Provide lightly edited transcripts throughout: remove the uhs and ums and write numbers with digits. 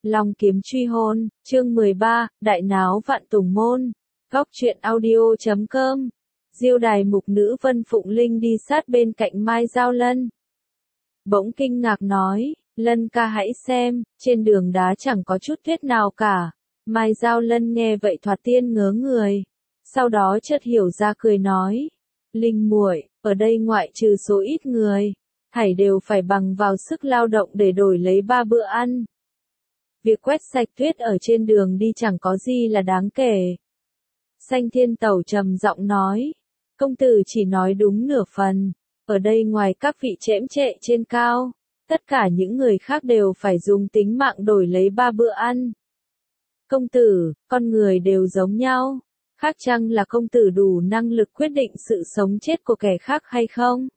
Long kiếm truy hôn, chương 13, đại náo vạn tùng môn. Góc truyện audio.com. Diêu đài mục nữ Vân Phụng Linh đi sát bên cạnh Mai Giao Lân. Bỗng kinh ngạc nói, Lân ca hãy xem, trên đường đá chẳng có chút tuyết nào cả. Mai Giao Lân nghe vậy thoạt tiên ngớ người. Sau đó chợt hiểu ra cười nói, Linh muội, ở đây ngoại trừ số ít người, thảy đều phải bằng vào sức lao động để đổi lấy 3 bữa ăn. Việc quét sạch tuyết ở trên đường đi chẳng có gì là đáng kể. Sanh Thiên Tẩu trầm giọng nói, công tử chỉ nói đúng nửa phần, ở đây ngoài các vị chễm trệ trên cao, tất cả những người khác đều phải dùng tính mạng đổi lấy 3 bữa ăn. Công tử, con người đều giống nhau, khác chăng là công tử đủ năng lực quyết định sự sống chết của kẻ khác hay không?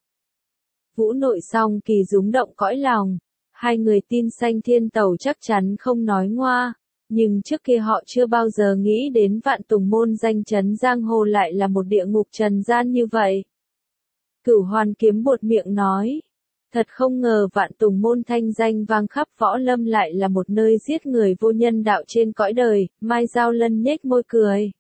Vũ Nội Song Kỳ rúng động cõi lòng. Hai người tin Sanh Thiên Tẩu chắc chắn không nói ngoa, nhưng trước kia họ chưa bao giờ nghĩ đến Vạn Tùng Môn danh chấn giang hồ lại là một địa ngục trần gian như vậy. Cửu Hoàn Kiếm buột miệng nói, thật không ngờ Vạn Tùng Môn thanh danh vang khắp võ lâm lại là một nơi giết người vô nhân đạo trên cõi đời. Mai Giao Lân nhếch môi cười.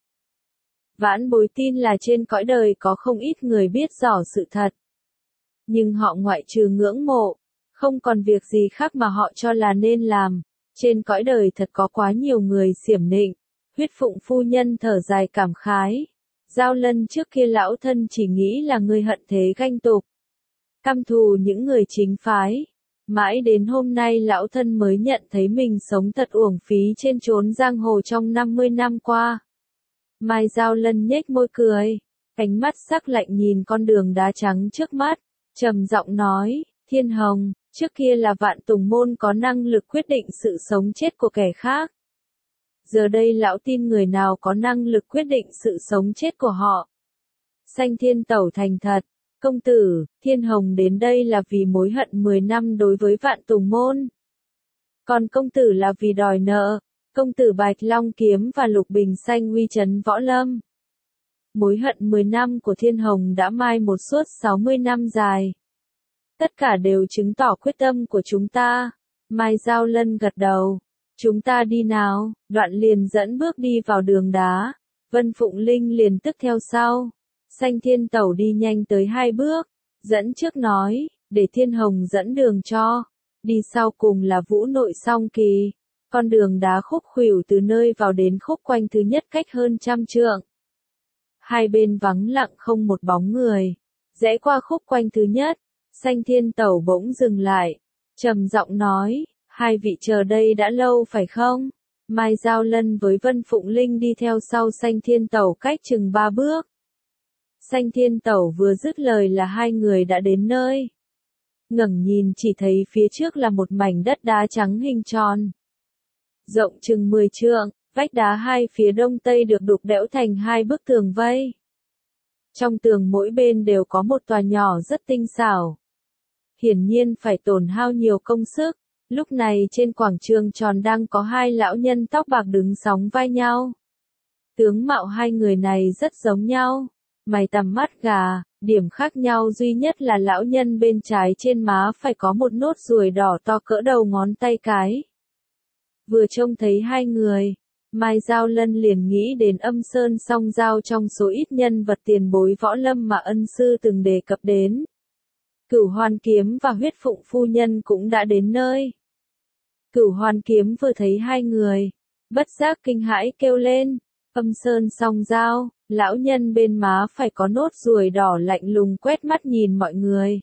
Vãn bối tin là trên cõi đời có không ít người biết rõ sự thật. Nhưng họ ngoại trừ ngưỡng mộ, không còn việc gì khác mà họ cho là nên làm. Trên cõi đời thật có quá nhiều người xiểm nịnh. Huyết Phụng phu nhân thở dài cảm khái. Giao Lân trước kia lão thân chỉ nghĩ là người hận thế ganh tục, căm thù những người chính phái. Mãi đến hôm nay lão thân mới nhận thấy mình sống thật uổng phí trên chốn giang hồ trong 50 năm qua. Mai Giao Lân nhếch môi cười, ánh mắt sắc lạnh nhìn con đường đá trắng trước mắt, trầm giọng nói, Thiên Hồng, trước kia là Vạn Tùng Môn có năng lực quyết định sự sống chết của kẻ khác. Giờ đây lão tin người nào có năng lực quyết định sự sống chết của họ. Sanh Thiên Tẩu thành thật, công tử, Thiên Hồng đến đây là vì mối hận 10 năm đối với Vạn Tùng Môn. Còn công tử là vì đòi nợ, công tử Bạch Long Kiếm và Lục Bình Xanh uy chấn võ lâm. Mối hận 10 năm của Thiên Hồng đã mai một suốt 60 năm dài. Tất cả đều chứng tỏ quyết tâm của chúng ta. Mai Giao Lân gật đầu. Chúng ta đi nào, đoạn liền dẫn bước đi vào đường đá. Vân Phụng Linh liền tức theo sau. Sanh Thiên Tẩu đi nhanh tới 2 bước. Dẫn trước nói, để Thiên Hồng dẫn đường cho. Đi sau cùng là Vũ Nội Song Kỳ. Con đường đá khúc khuỷu từ nơi vào đến khúc quanh thứ nhất cách hơn 100 trượng. Hai bên vắng lặng không một bóng người. Rẽ qua khúc quanh thứ nhất. Sanh Thiên Tẩu bỗng dừng lại, trầm giọng nói, hai vị chờ đây đã lâu phải không? Mai Giao Lân với Vân Phụng Linh đi theo sau Sanh Thiên Tẩu cách chừng 3 bước. Sanh Thiên Tẩu vừa dứt lời là hai người đã đến nơi. Ngẩng nhìn chỉ thấy phía trước là một mảnh đất đá trắng hình tròn. Rộng chừng 10 trượng, vách đá hai phía đông tây được đục đẽo thành 2 bức tường vây. Trong tường mỗi bên đều có một tòa nhỏ rất tinh xảo. Hiển nhiên phải tổn hao nhiều công sức. Lúc này trên quảng trường tròn đang có 2 lão nhân tóc bạc đứng sóng vai nhau. Tướng mạo hai người này rất giống nhau. Mày tằm mắt gà, điểm khác nhau duy nhất là lão nhân bên trái trên má phải có một nốt ruồi đỏ to cỡ đầu ngón tay cái. Vừa trông thấy hai người, Mai Giao Lân liền nghĩ đến Âm Sơn Song Giao trong số ít nhân vật tiền bối võ lâm mà ân sư từng đề cập đến. Cửu Hoàn Kiếm và Huyết Phụng phu nhân cũng đã đến nơi. Cửu Hoàn Kiếm vừa thấy hai người, bất giác kinh hãi kêu lên, Âm Sơn Song Giao, lão nhân bên má phải có nốt ruồi đỏ lạnh lùng quét mắt nhìn mọi người.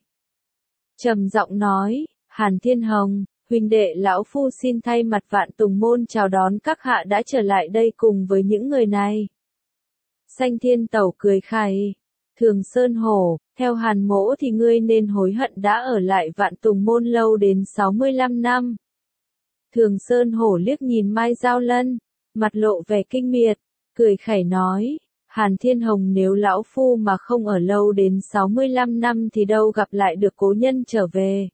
Trầm giọng nói, Hàn Thiên Hồng, huynh đệ lão phu xin thay mặt Vạn Tùng Môn chào đón các hạ đã trở lại đây cùng với những người này. Sanh Thiên Tẩu cười khẩy, Thường Sơn Hổ, theo Hàn mỗ thì ngươi nên hối hận đã ở lại Vạn Tùng Môn lâu đến 65 năm. Thường Sơn Hổ liếc nhìn Mai Giao Lân, mặt lộ vẻ kinh miệt, cười khẩy nói, Hàn Thiên Hồng nếu lão phu mà không ở lâu đến 65 năm thì đâu gặp lại được cố nhân trở về.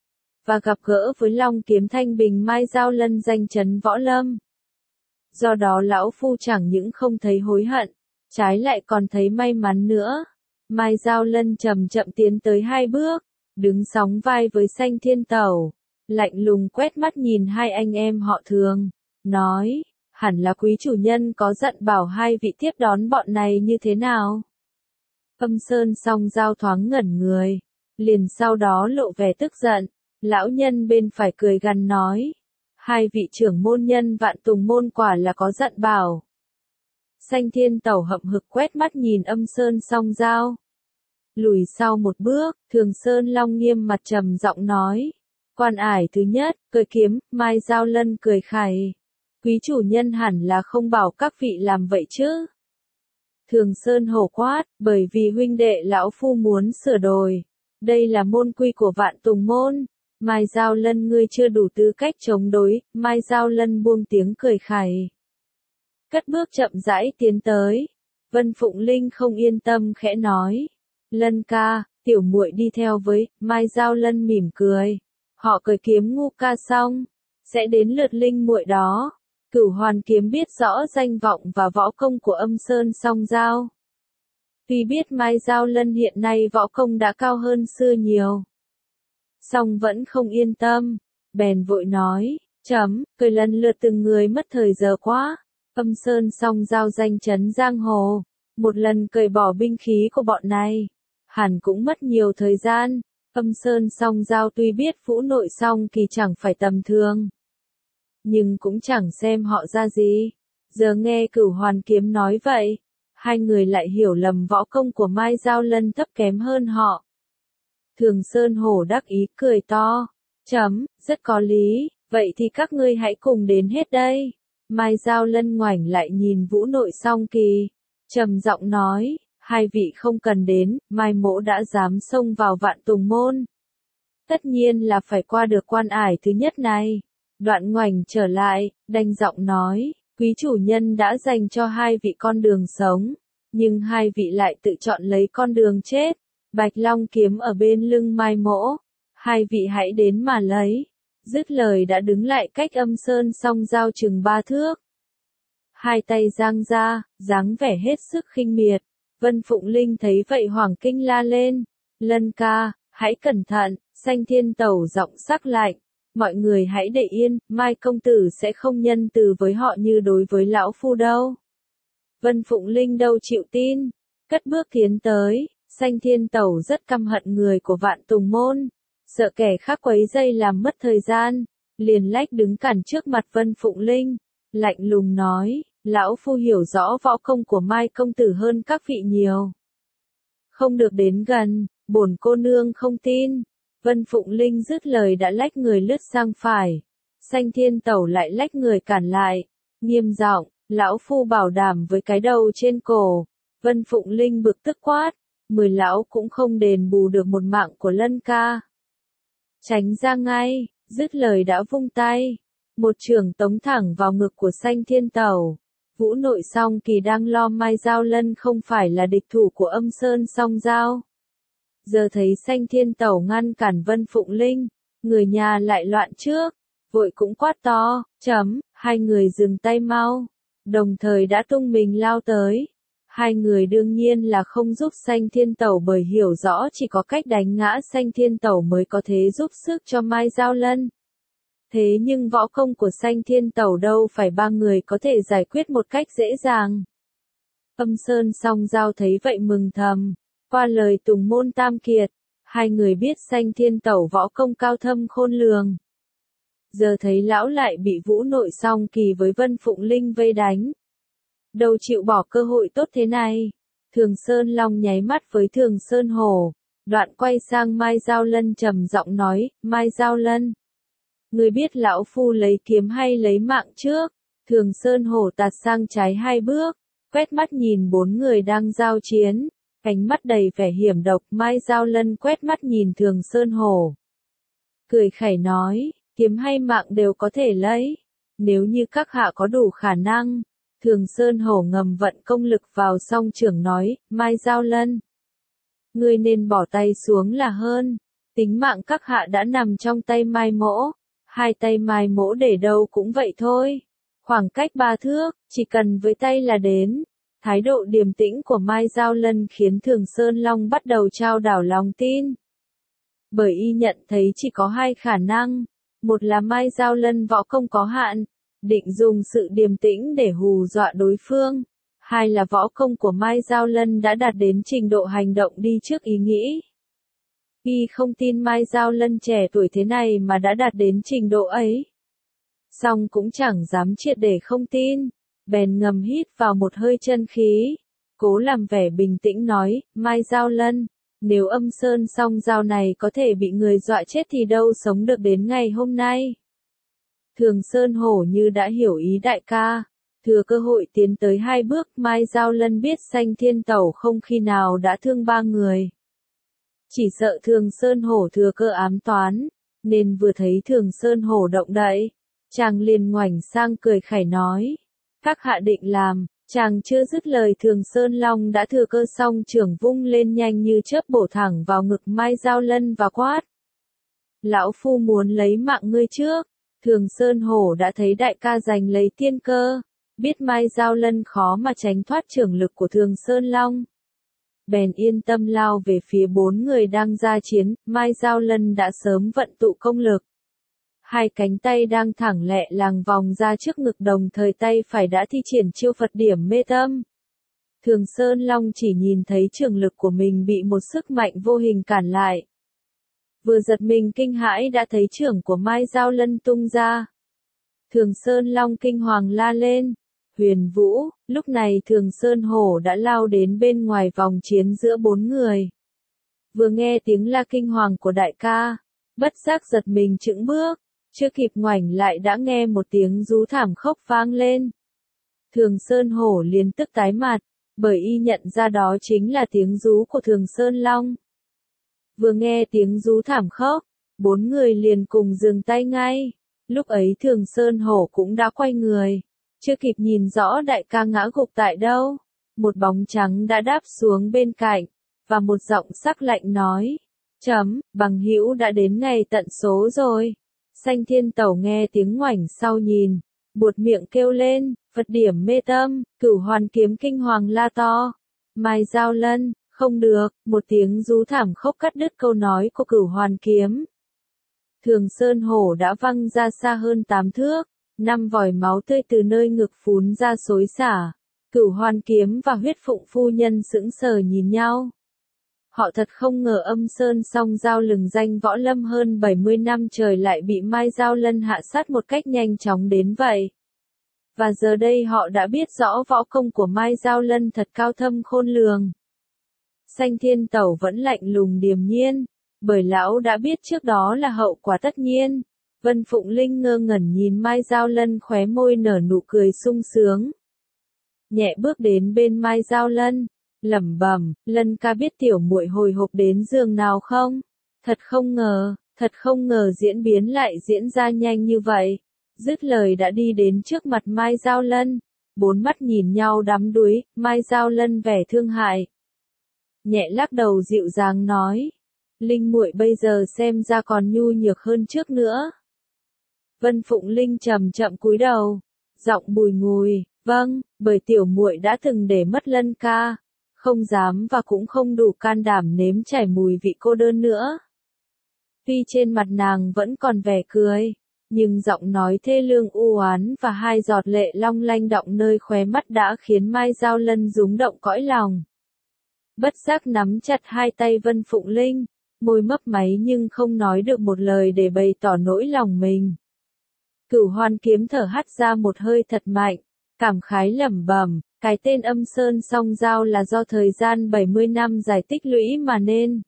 Và gặp gỡ với Long Kiếm Thanh Bình Mai Giao Lân danh chấn võ lâm. Do đó lão phu chẳng những không thấy hối hận, trái lại còn thấy may mắn nữa. Mai Giao Lân chậm chậm tiến tới 2 bước, đứng sóng vai với Sanh Thiên Tẩu. lạnh lùng quét mắt nhìn hai anh em họ Thường, nói, hẳn là quý chủ nhân có dặn bảo hai vị tiếp đón bọn này như thế nào. Âm Sơn Song Giao thoáng ngẩn người, liền sau đó lộ vẻ tức giận, lão nhân bên phải cười gằn nói, hai vị trưởng môn nhân Vạn Tùng môn quả là có dặn bảo. Sanh Thiên Tẩu hậm hực quét mắt nhìn Âm Sơn Song Giao. Lùi sau một bước, Thường Sơn Long nghiêm mặt trầm giọng nói, quan ải thứ nhất, cười kiếm, Mai Giao Lân cười khẩy. Quý chủ nhân hẳn là không bảo các vị làm vậy chứ. Thường Sơn hổ quát, bởi vì huynh đệ lão phu muốn sửa đổi. Đây là môn quy của Vạn Tùng môn. Mai Giao Lân ngươi chưa đủ tư cách chống đối, Mai Giao Lân buông tiếng cười khẩy. Cất bước chậm rãi tiến tới. Vân Phụng Linh không yên tâm khẽ nói. Lân ca, tiểu muội đi theo với, Mai Giao Lân mỉm cười. Họ cười kiếm ngu ca xong, sẽ đến lượt Linh muội đó. Cửu Hoàn kiếm biết rõ danh vọng và võ công của Âm Sơn Song Giao. Tuy biết Mai Giao Lân hiện nay võ công đã cao hơn xưa nhiều, song vẫn không yên tâm, bèn vội nói, cười lần lượt từng người mất thời giờ quá. Âm Sơn Song Giao danh chấn giang hồ, một lần cởi bỏ binh khí của bọn này, hẳn cũng mất nhiều thời gian. Âm Sơn Song Giao tuy biết Vũ Nội Song Kỳ chẳng phải tầm thường, nhưng cũng chẳng xem họ ra gì. Giờ nghe Cửu Hoàn kiếm nói vậy, hai người lại hiểu lầm võ công của Mai Giao Lân thấp kém hơn họ. Thường Sơn hổ đắc ý cười to, rất có lý, vậy thì các ngươi hãy cùng đến hết đây. Mai Giao Lân ngoảnh lại nhìn Vũ Nội Song Kỳ, trầm giọng nói, hai vị không cần đến, Mai mỗ đã dám xông vào Vạn Tùng môn. Tất nhiên là phải qua được quan ải thứ nhất này. Đoạn ngoảnh trở lại, đanh giọng nói, quý chủ nhân đã dành cho hai vị con đường sống, nhưng hai vị lại tự chọn lấy con đường chết. Bạch Long kiếm ở bên lưng Mai mỗ, hai vị hãy đến mà lấy. Dứt lời đã đứng lại cách Âm Sơn Song Giao chừng 3 thước. Hai tay giang ra, dáng vẻ hết sức khinh miệt. Vân Phụng Linh thấy vậy hoảng kinh la lên, Lân ca, hãy cẩn thận. Sanh Thiên Tẩu giọng sắc lạnh, mọi người hãy để yên, Mai công tử sẽ không nhân từ với họ như đối với lão phu đâu. Vân Phụng Linh đâu chịu tin, cất bước tiến tới. Sanh Thiên Tẩu rất căm hận người của Vạn Tùng môn, sợ kẻ khác quấy dây làm mất thời gian, liền lách đứng cản trước mặt Vân Phụng Linh, lạnh lùng nói, lão phu hiểu rõ võ công của Mai công tử hơn các vị nhiều. Không được đến gần, bổn cô nương không tin. Vân Phụng Linh dứt lời đã lách người lướt sang phải. Sanh Thiên Tẩu lại lách người cản lại, nghiêm giọng, lão phu bảo đảm với cái đầu trên cổ. Vân Phụng Linh bực tức quát, 10 lão cũng không đền bù được một mạng của Lân ca. Tránh ra ngay, dứt lời đã vung tay, một chưởng tống thẳng vào ngực của Sanh Thiên Tẩu. Vũ Nội Song Kỳ đang lo Mai Giao Lân không phải là địch thủ của Âm Sơn Song Giao. Giờ thấy Sanh Thiên Tẩu ngăn cản Vân Phụng Linh, người nhà lại loạn trước, vội cũng quát to, hai người dừng tay mau, đồng thời đã tung mình lao tới. Hai người đương nhiên là không giúp Sanh Thiên Tẩu bởi hiểu rõ chỉ có cách đánh ngã Sanh Thiên Tẩu mới có thể giúp sức cho Mai Giao Lân. Thế nhưng võ công của Sanh Thiên Tẩu đâu phải ba người có thể giải quyết một cách dễ dàng. Âm Sơn Song Giao thấy vậy mừng thầm, qua lời Tùng môn tam kiệt, hai người biết Sanh Thiên Tẩu võ công cao thâm khôn lường. Giờ thấy lão lại bị Vũ Nội Song Kỳ với Vân Phụng Linh vây đánh, đâu chịu bỏ cơ hội tốt thế này. Thường Sơn Long nháy mắt với Thường Sơn Hổ, đoạn quay sang Mai Giao Lân trầm giọng nói, Mai Giao Lân, người biết lão phu lấy kiếm hay lấy mạng trước? Thường Sơn Hổ tạt sang trái 2 bước, quét mắt nhìn 4 người đang giao chiến, ánh mắt đầy vẻ hiểm độc. Mai Giao Lân quét mắt nhìn Thường Sơn Hổ, cười khẩy nói, kiếm hay mạng đều có thể lấy, nếu như các hạ có đủ khả năng. Thường Sơn Hổ ngầm vận công lực vào song trưởng nói, Mai Giao Lân, ngươi nên bỏ tay xuống là hơn, tính mạng các hạ đã nằm trong tay Mai mỗ, hai tay Mai mỗ để đâu cũng vậy thôi, khoảng cách 3 thước, chỉ cần với tay là đến. Thái độ điềm tĩnh của Mai Giao Lân khiến Thường Sơn Long bắt đầu trao đảo lòng tin. Bởi y nhận thấy chỉ có 2 khả năng, Một là Mai Giao Lân võ công có hạn, định dùng sự điềm tĩnh để hù dọa đối phương. Hai là võ công của Mai Giao Lân đã đạt đến trình độ hành động đi trước ý nghĩ. Y không tin Mai Giao Lân trẻ tuổi thế này mà đã đạt đến trình độ ấy. Song cũng chẳng dám triệt để không tin, bèn ngầm hít vào một hơi chân khí, cố làm vẻ bình tĩnh nói, Mai Giao Lân, nếu Âm Sơn song giao này có thể bị người dọa chết thì đâu sống được đến ngày hôm nay. Thường Sơn Hổ như đã hiểu ý đại ca, thừa cơ hội tiến tới hai bước. Mai Giao Lân biết Sanh Thiên Tẩu không khi nào đã thương ba người. Chỉ sợ Thường Sơn Hổ thừa cơ ám toán, nên vừa thấy Thường Sơn Hổ động đậy, chàng liền ngoảnh sang cười khẩy nói, các hạ định làm. Chàng chưa dứt lời Thường Sơn Long đã thừa cơ song trưởng vung lên nhanh như chớp bổ thẳng vào ngực Mai Giao Lân và quát. Lão phu muốn lấy mạng ngươi trước. Thường Sơn Hổ đã thấy đại ca giành lấy tiên cơ, biết Mai Giao Lân khó mà tránh thoát trưởng lực của Thường Sơn Long. Bèn yên tâm lao về phía bốn người đang ra chiến. Mai Giao Lân đã sớm vận tụ công lực. Hai cánh tay đang thẳng lẹ làng vòng ra trước ngực, đồng thời tay phải đã thi triển chiêu Phật điểm mê tâm. Thường Sơn Long chỉ nhìn thấy trường lực của mình bị một sức mạnh vô hình cản lại. Vừa giật mình kinh hãi đã thấy trưởng của Mai Giao Lân tung ra. Thường Sơn Long kinh hoàng la lên, Huyền Vũ. Lúc này Thường Sơn Hổ đã lao đến bên ngoài vòng chiến giữa bốn người. Vừa nghe tiếng la kinh hoàng của đại ca, bất giác giật mình chững bước. Chưa kịp ngoảnh lại đã nghe một tiếng rú thảm khốc vang lên. Thường Sơn Hổ liền tức tái mặt, bởi y nhận ra đó chính là tiếng rú của Thường Sơn Long. Vừa nghe tiếng rú thảm khốc, bốn người liền cùng dừng tay ngay. Lúc ấy Thường Sơn Hổ cũng đã quay người, chưa kịp nhìn rõ đại ca ngã gục tại đâu. Một bóng trắng đã đáp xuống bên cạnh, và một giọng sắc lạnh nói, bằng hữu đã đến ngày tận số rồi. Sanh Thiên Tẩu nghe tiếng ngoảnh sau nhìn, buột miệng kêu lên, Phật điểm mê tâm. Cửu Hoàn Kiếm kinh hoàng la to. Mai Giao Lân, không được. Một tiếng rú thảm khốc cắt đứt câu nói của Cửu Hoàn Kiếm. Thường Sơn Hổ đã văng ra xa hơn 8 thước, 5 vòi máu tươi từ nơi ngực phún ra xối xả. Cửu Hoàn Kiếm và Huyết Phụng phu nhân sững sờ nhìn nhau. Họ thật không ngờ Âm Sơn song giao lừng danh võ lâm hơn 70 năm trời lại bị Mai Giao Lân hạ sát một cách nhanh chóng đến vậy. Và giờ đây họ đã biết rõ võ công của Mai Giao Lân thật cao thâm khôn lường. Sanh Thiên Tẩu vẫn lạnh lùng điềm nhiên, bởi lão đã biết trước đó là hậu quả tất nhiên. Vân Phụng Linh ngơ ngẩn nhìn Mai Giao Lân, khóe môi nở nụ cười sung sướng. Nhẹ bước đến bên Mai Giao Lân, lẩm bẩm, Lân ca biết tiểu muội hồi hộp đến giường nào không? Thật không ngờ diễn biến lại diễn ra nhanh như vậy. Dứt lời đã đi đến trước mặt Mai Giao Lân, bốn mắt nhìn nhau đắm đuối. Mai Giao Lân vẻ thương hại, nhẹ lắc đầu dịu dàng nói, Linh muội bây giờ xem ra còn nhu nhược hơn trước nữa. Vân Phụng Linh chậm chậm cúi đầu, giọng bùi ngùi, vâng, bởi tiểu muội đã từng để mất Lân ca, không dám và cũng không đủ can đảm nếm trải mùi vị cô đơn nữa. Tuy trên mặt nàng vẫn còn vẻ cười, nhưng giọng nói thê lương u oán và hai giọt lệ long lanh đọng nơi khóe mắt đã khiến Mai Giao Lân rúng động cõi lòng. Bất giác nắm chặt hai tay Vân Phụng Linh, môi mấp máy nhưng không nói được một lời để bày tỏ nỗi lòng mình. Cửu Hoàn Kiếm thở hắt ra một hơi thật mạnh, cảm khái lẩm bẩm, cái tên Âm Sơn song giao là do thời gian 70 năm dài tích lũy mà nên.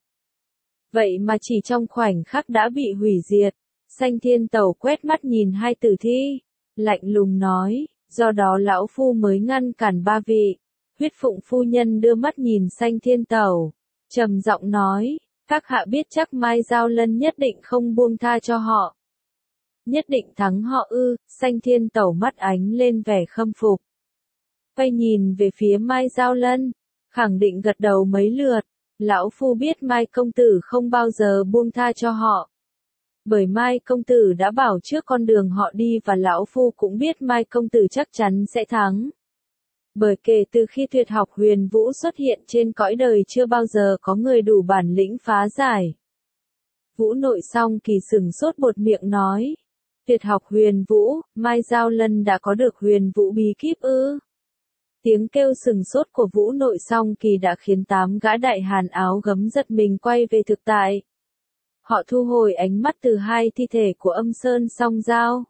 Vậy mà chỉ trong khoảnh khắc đã bị hủy diệt. Sanh Thiên Tẩu quét mắt nhìn hai tử thi, lạnh lùng nói, do đó lão phu mới ngăn cản ba vị. Huyết Phụng phu nhân đưa mắt nhìn Sanh Thiên Tẩu, trầm giọng nói, các hạ biết chắc Mai Giao Lân nhất định không buông tha cho họ. Nhất định thắng họ ư? Sanh Thiên Tẩu mắt ánh lên vẻ khâm phục, quay nhìn về phía Mai Giao Lân, khẳng định gật đầu mấy lượt. Lão phu biết Mai công tử không bao giờ buông tha cho họ, bởi Mai công tử đã bảo trước con đường họ đi, và lão phu cũng biết Mai công tử chắc chắn sẽ thắng. Bởi kể từ khi tuyệt học Huyền Vũ xuất hiện trên cõi đời chưa bao giờ có người đủ bản lĩnh phá giải. Vũ Nội song kỳ sửng sốt buột miệng nói, Tuyệt học huyền vũ, Mai Giao Lân đã có được huyền vũ bí kíp ư? Tiếng kêu sừng sốt của Vũ Nội Song Kỳ đã khiến 8 gã đại hàn áo gấm giật mình quay về thực tại. Họ thu hồi ánh mắt từ hai thi thể của Âm Sơn Song Giao.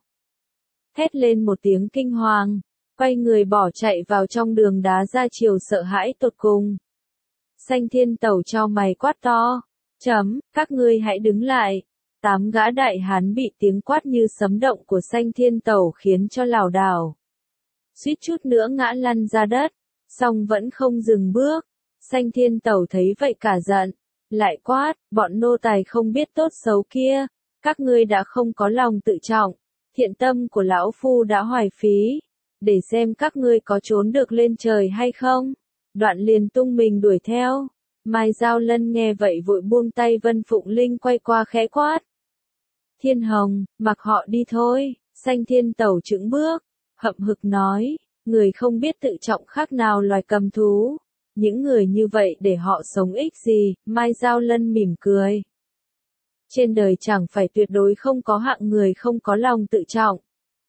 Hét lên một tiếng kinh hoàng, quay người bỏ chạy vào trong đường đá ra chiều sợ hãi tột cùng. Xanh Thiên Tẩu cho mày quát to, các ngươi hãy đứng lại. 8 gã đại hán bị tiếng quát như sấm động của Xanh Thiên Tẩu khiến cho lảo đảo. Suýt chút nữa ngã lăn ra đất, song vẫn không dừng bước. Xanh Thiên Tẩu thấy vậy cả giận, lại quát, bọn nô tài không biết tốt xấu kia, các ngươi đã không có lòng tự trọng, thiện tâm của lão phu đã hoài phí, để xem các ngươi có trốn được lên trời hay không. Đoạn liền tung mình đuổi theo. Mai Giao Lân nghe vậy vội buông tay Vân Phụng Linh quay qua khẽ quát. Thiên Hồng, mặc họ đi thôi. Xanh Thiên Tẩu chững bước, hậm hực nói, người không biết tự trọng khác nào loài cầm thú. Những người như vậy để họ sống ích gì? Mai Giao Lân mỉm cười. Trên đời chẳng phải tuyệt đối không có hạng người không có lòng tự trọng.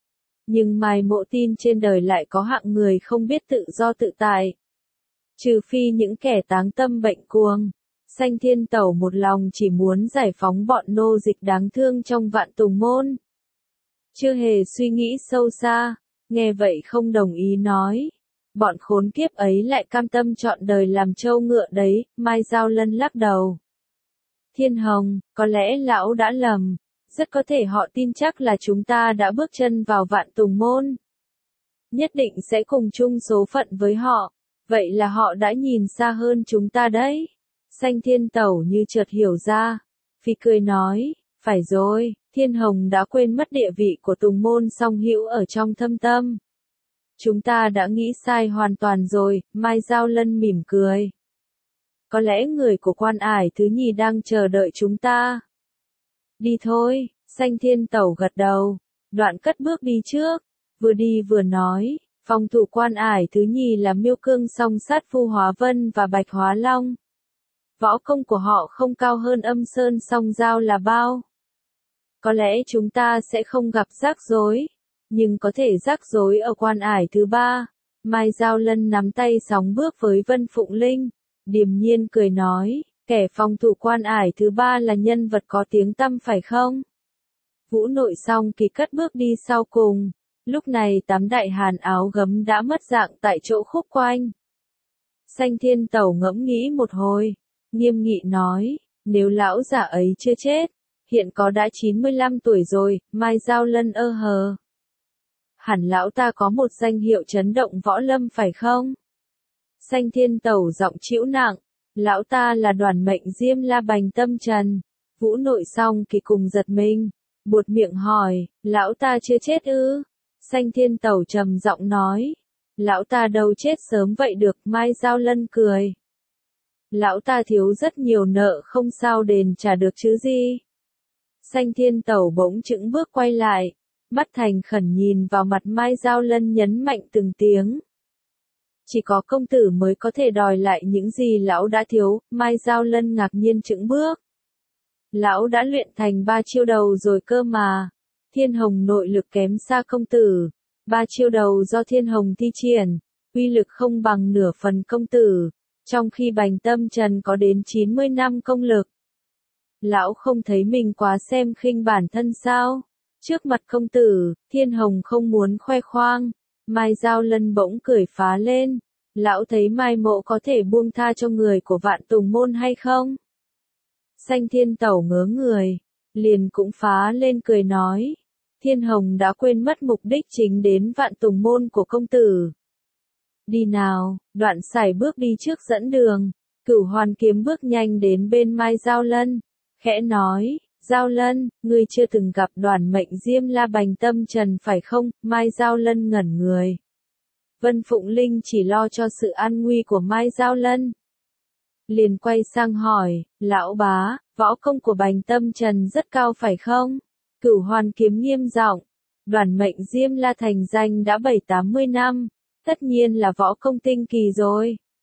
Nhưng Mai Mộ tin trên đời lại có hạng người không biết tự do tự tại. Trừ phi những kẻ táng tâm bệnh cuồng. Xanh Thiên Tẩu một lòng chỉ muốn giải phóng bọn nô dịch đáng thương trong Vạn Tùng Môn. Chưa hề suy nghĩ sâu xa, nghe vậy không đồng ý nói. Bọn khốn kiếp ấy lại cam tâm chọn đời làm trâu ngựa đấy. Mai Giao Lân lắc đầu. Thiên Hồng, có lẽ lão đã lầm, rất có thể họ tin chắc là chúng ta đã bước chân vào Vạn Tùng Môn. Nhất định sẽ cùng chung số phận với họ, vậy là họ đã nhìn xa hơn chúng ta đấy. Xanh Thiên Tẩu như chợt hiểu ra, phì cười nói, phải rồi, Thiên Hồng đã quên mất địa vị của Tùng Môn song hữu ở trong thâm tâm. Chúng ta đã nghĩ sai hoàn toàn rồi. Mai Giao Lân mỉm cười. Có lẽ người của Quan Ải Thứ Nhì đang chờ đợi chúng ta. Đi thôi. Xanh Thiên Tẩu gật đầu, đoạn cất bước đi trước, vừa đi vừa nói, phòng thủ Quan Ải Thứ Nhì là Miêu Cương Song Sát Phu Hóa Vân và Bạch Hóa Long. Võ công của họ không cao hơn Âm Sơn Song Giao là bao. Có lẽ chúng ta sẽ không gặp rắc rối, nhưng có thể rắc rối ở Quan Ải thứ ba. Mai Giao Lân nắm tay sóng bước với Vân Phụng Linh, điềm nhiên cười nói, kẻ phòng thủ Quan Ải thứ ba là nhân vật có tiếng tăm phải không? Vũ Nội Song Kỳ cất bước đi sau cùng. Lúc này 8 đại hàn áo gấm đã mất dạng tại chỗ khúc quanh. Xanh Thiên Tẩu ngẫm nghĩ một hồi, nghiêm nghị nói, nếu lão giả ấy chưa chết, hiện có đã 95 tuổi rồi. Mai Giao Lân ơ hờ. Hẳn lão ta có một danh hiệu chấn động võ lâm phải không? Xanh Thiên Tẩu giọng trĩu nặng, lão ta là Đoàn Mệnh Diêm La Bành Tâm Trần. Vũ Nội Song Kỳ cùng giật mình, buột miệng hỏi, lão ta chưa chết ư? Xanh Thiên Tẩu trầm giọng nói, lão ta đâu chết sớm vậy được. Mai Giao Lân cười. Lão ta thiếu rất nhiều nợ không sao đền trả được chứ gì. Xanh Thiên Tẩu bỗng chững bước quay lại, mắt thành khẩn nhìn vào mặt Mai Giao Lân nhấn mạnh từng tiếng. Chỉ có công tử mới có thể đòi lại những gì lão đã thiếu. Mai Giao Lân ngạc nhiên chững bước. Lão đã luyện thành 3 chiêu đầu rồi cơ mà. Thiên Hồng nội lực kém xa công tử. 3 chiêu đầu do Thiên Hồng thi triển, uy lực không bằng nửa phần công tử, trong khi Bành Tâm Trần có đến 90 năm công lực. Lão không thấy mình quá xem khinh bản thân sao? Trước mặt công tử, Thiên Hồng không muốn khoe khoang. Mai Giao Lân bỗng cười phá lên. Lão thấy Mai Mộ có thể buông tha cho người của Vạn Tùng Môn hay không? Xanh Thiên Tẩu ngớ người, liền cũng phá lên cười nói. Thiên Hồng đã quên mất mục đích chính đến Vạn Tùng Môn của công tử. Đi nào. Đoạn sải bước đi trước dẫn đường. Cửu Hoàn Kiếm bước nhanh đến bên Mai Giao Lân, khẽ nói, Giao Lân, ngươi chưa từng gặp Đoàn Mệnh Diêm La Bành Tâm Trần phải không? Mai Giao Lân ngẩn người. Vân Phụng Linh chỉ lo cho sự an nguy của Mai Giao Lân, liền quay sang hỏi, lão bá, võ công của Bành Tâm Trần rất cao phải không? Cửu Hoàn Kiếm nghiêm giọng, Đoàn Mệnh Diêm La thành danh đã 7-80 năm, tất nhiên là võ công tinh kỳ rồi.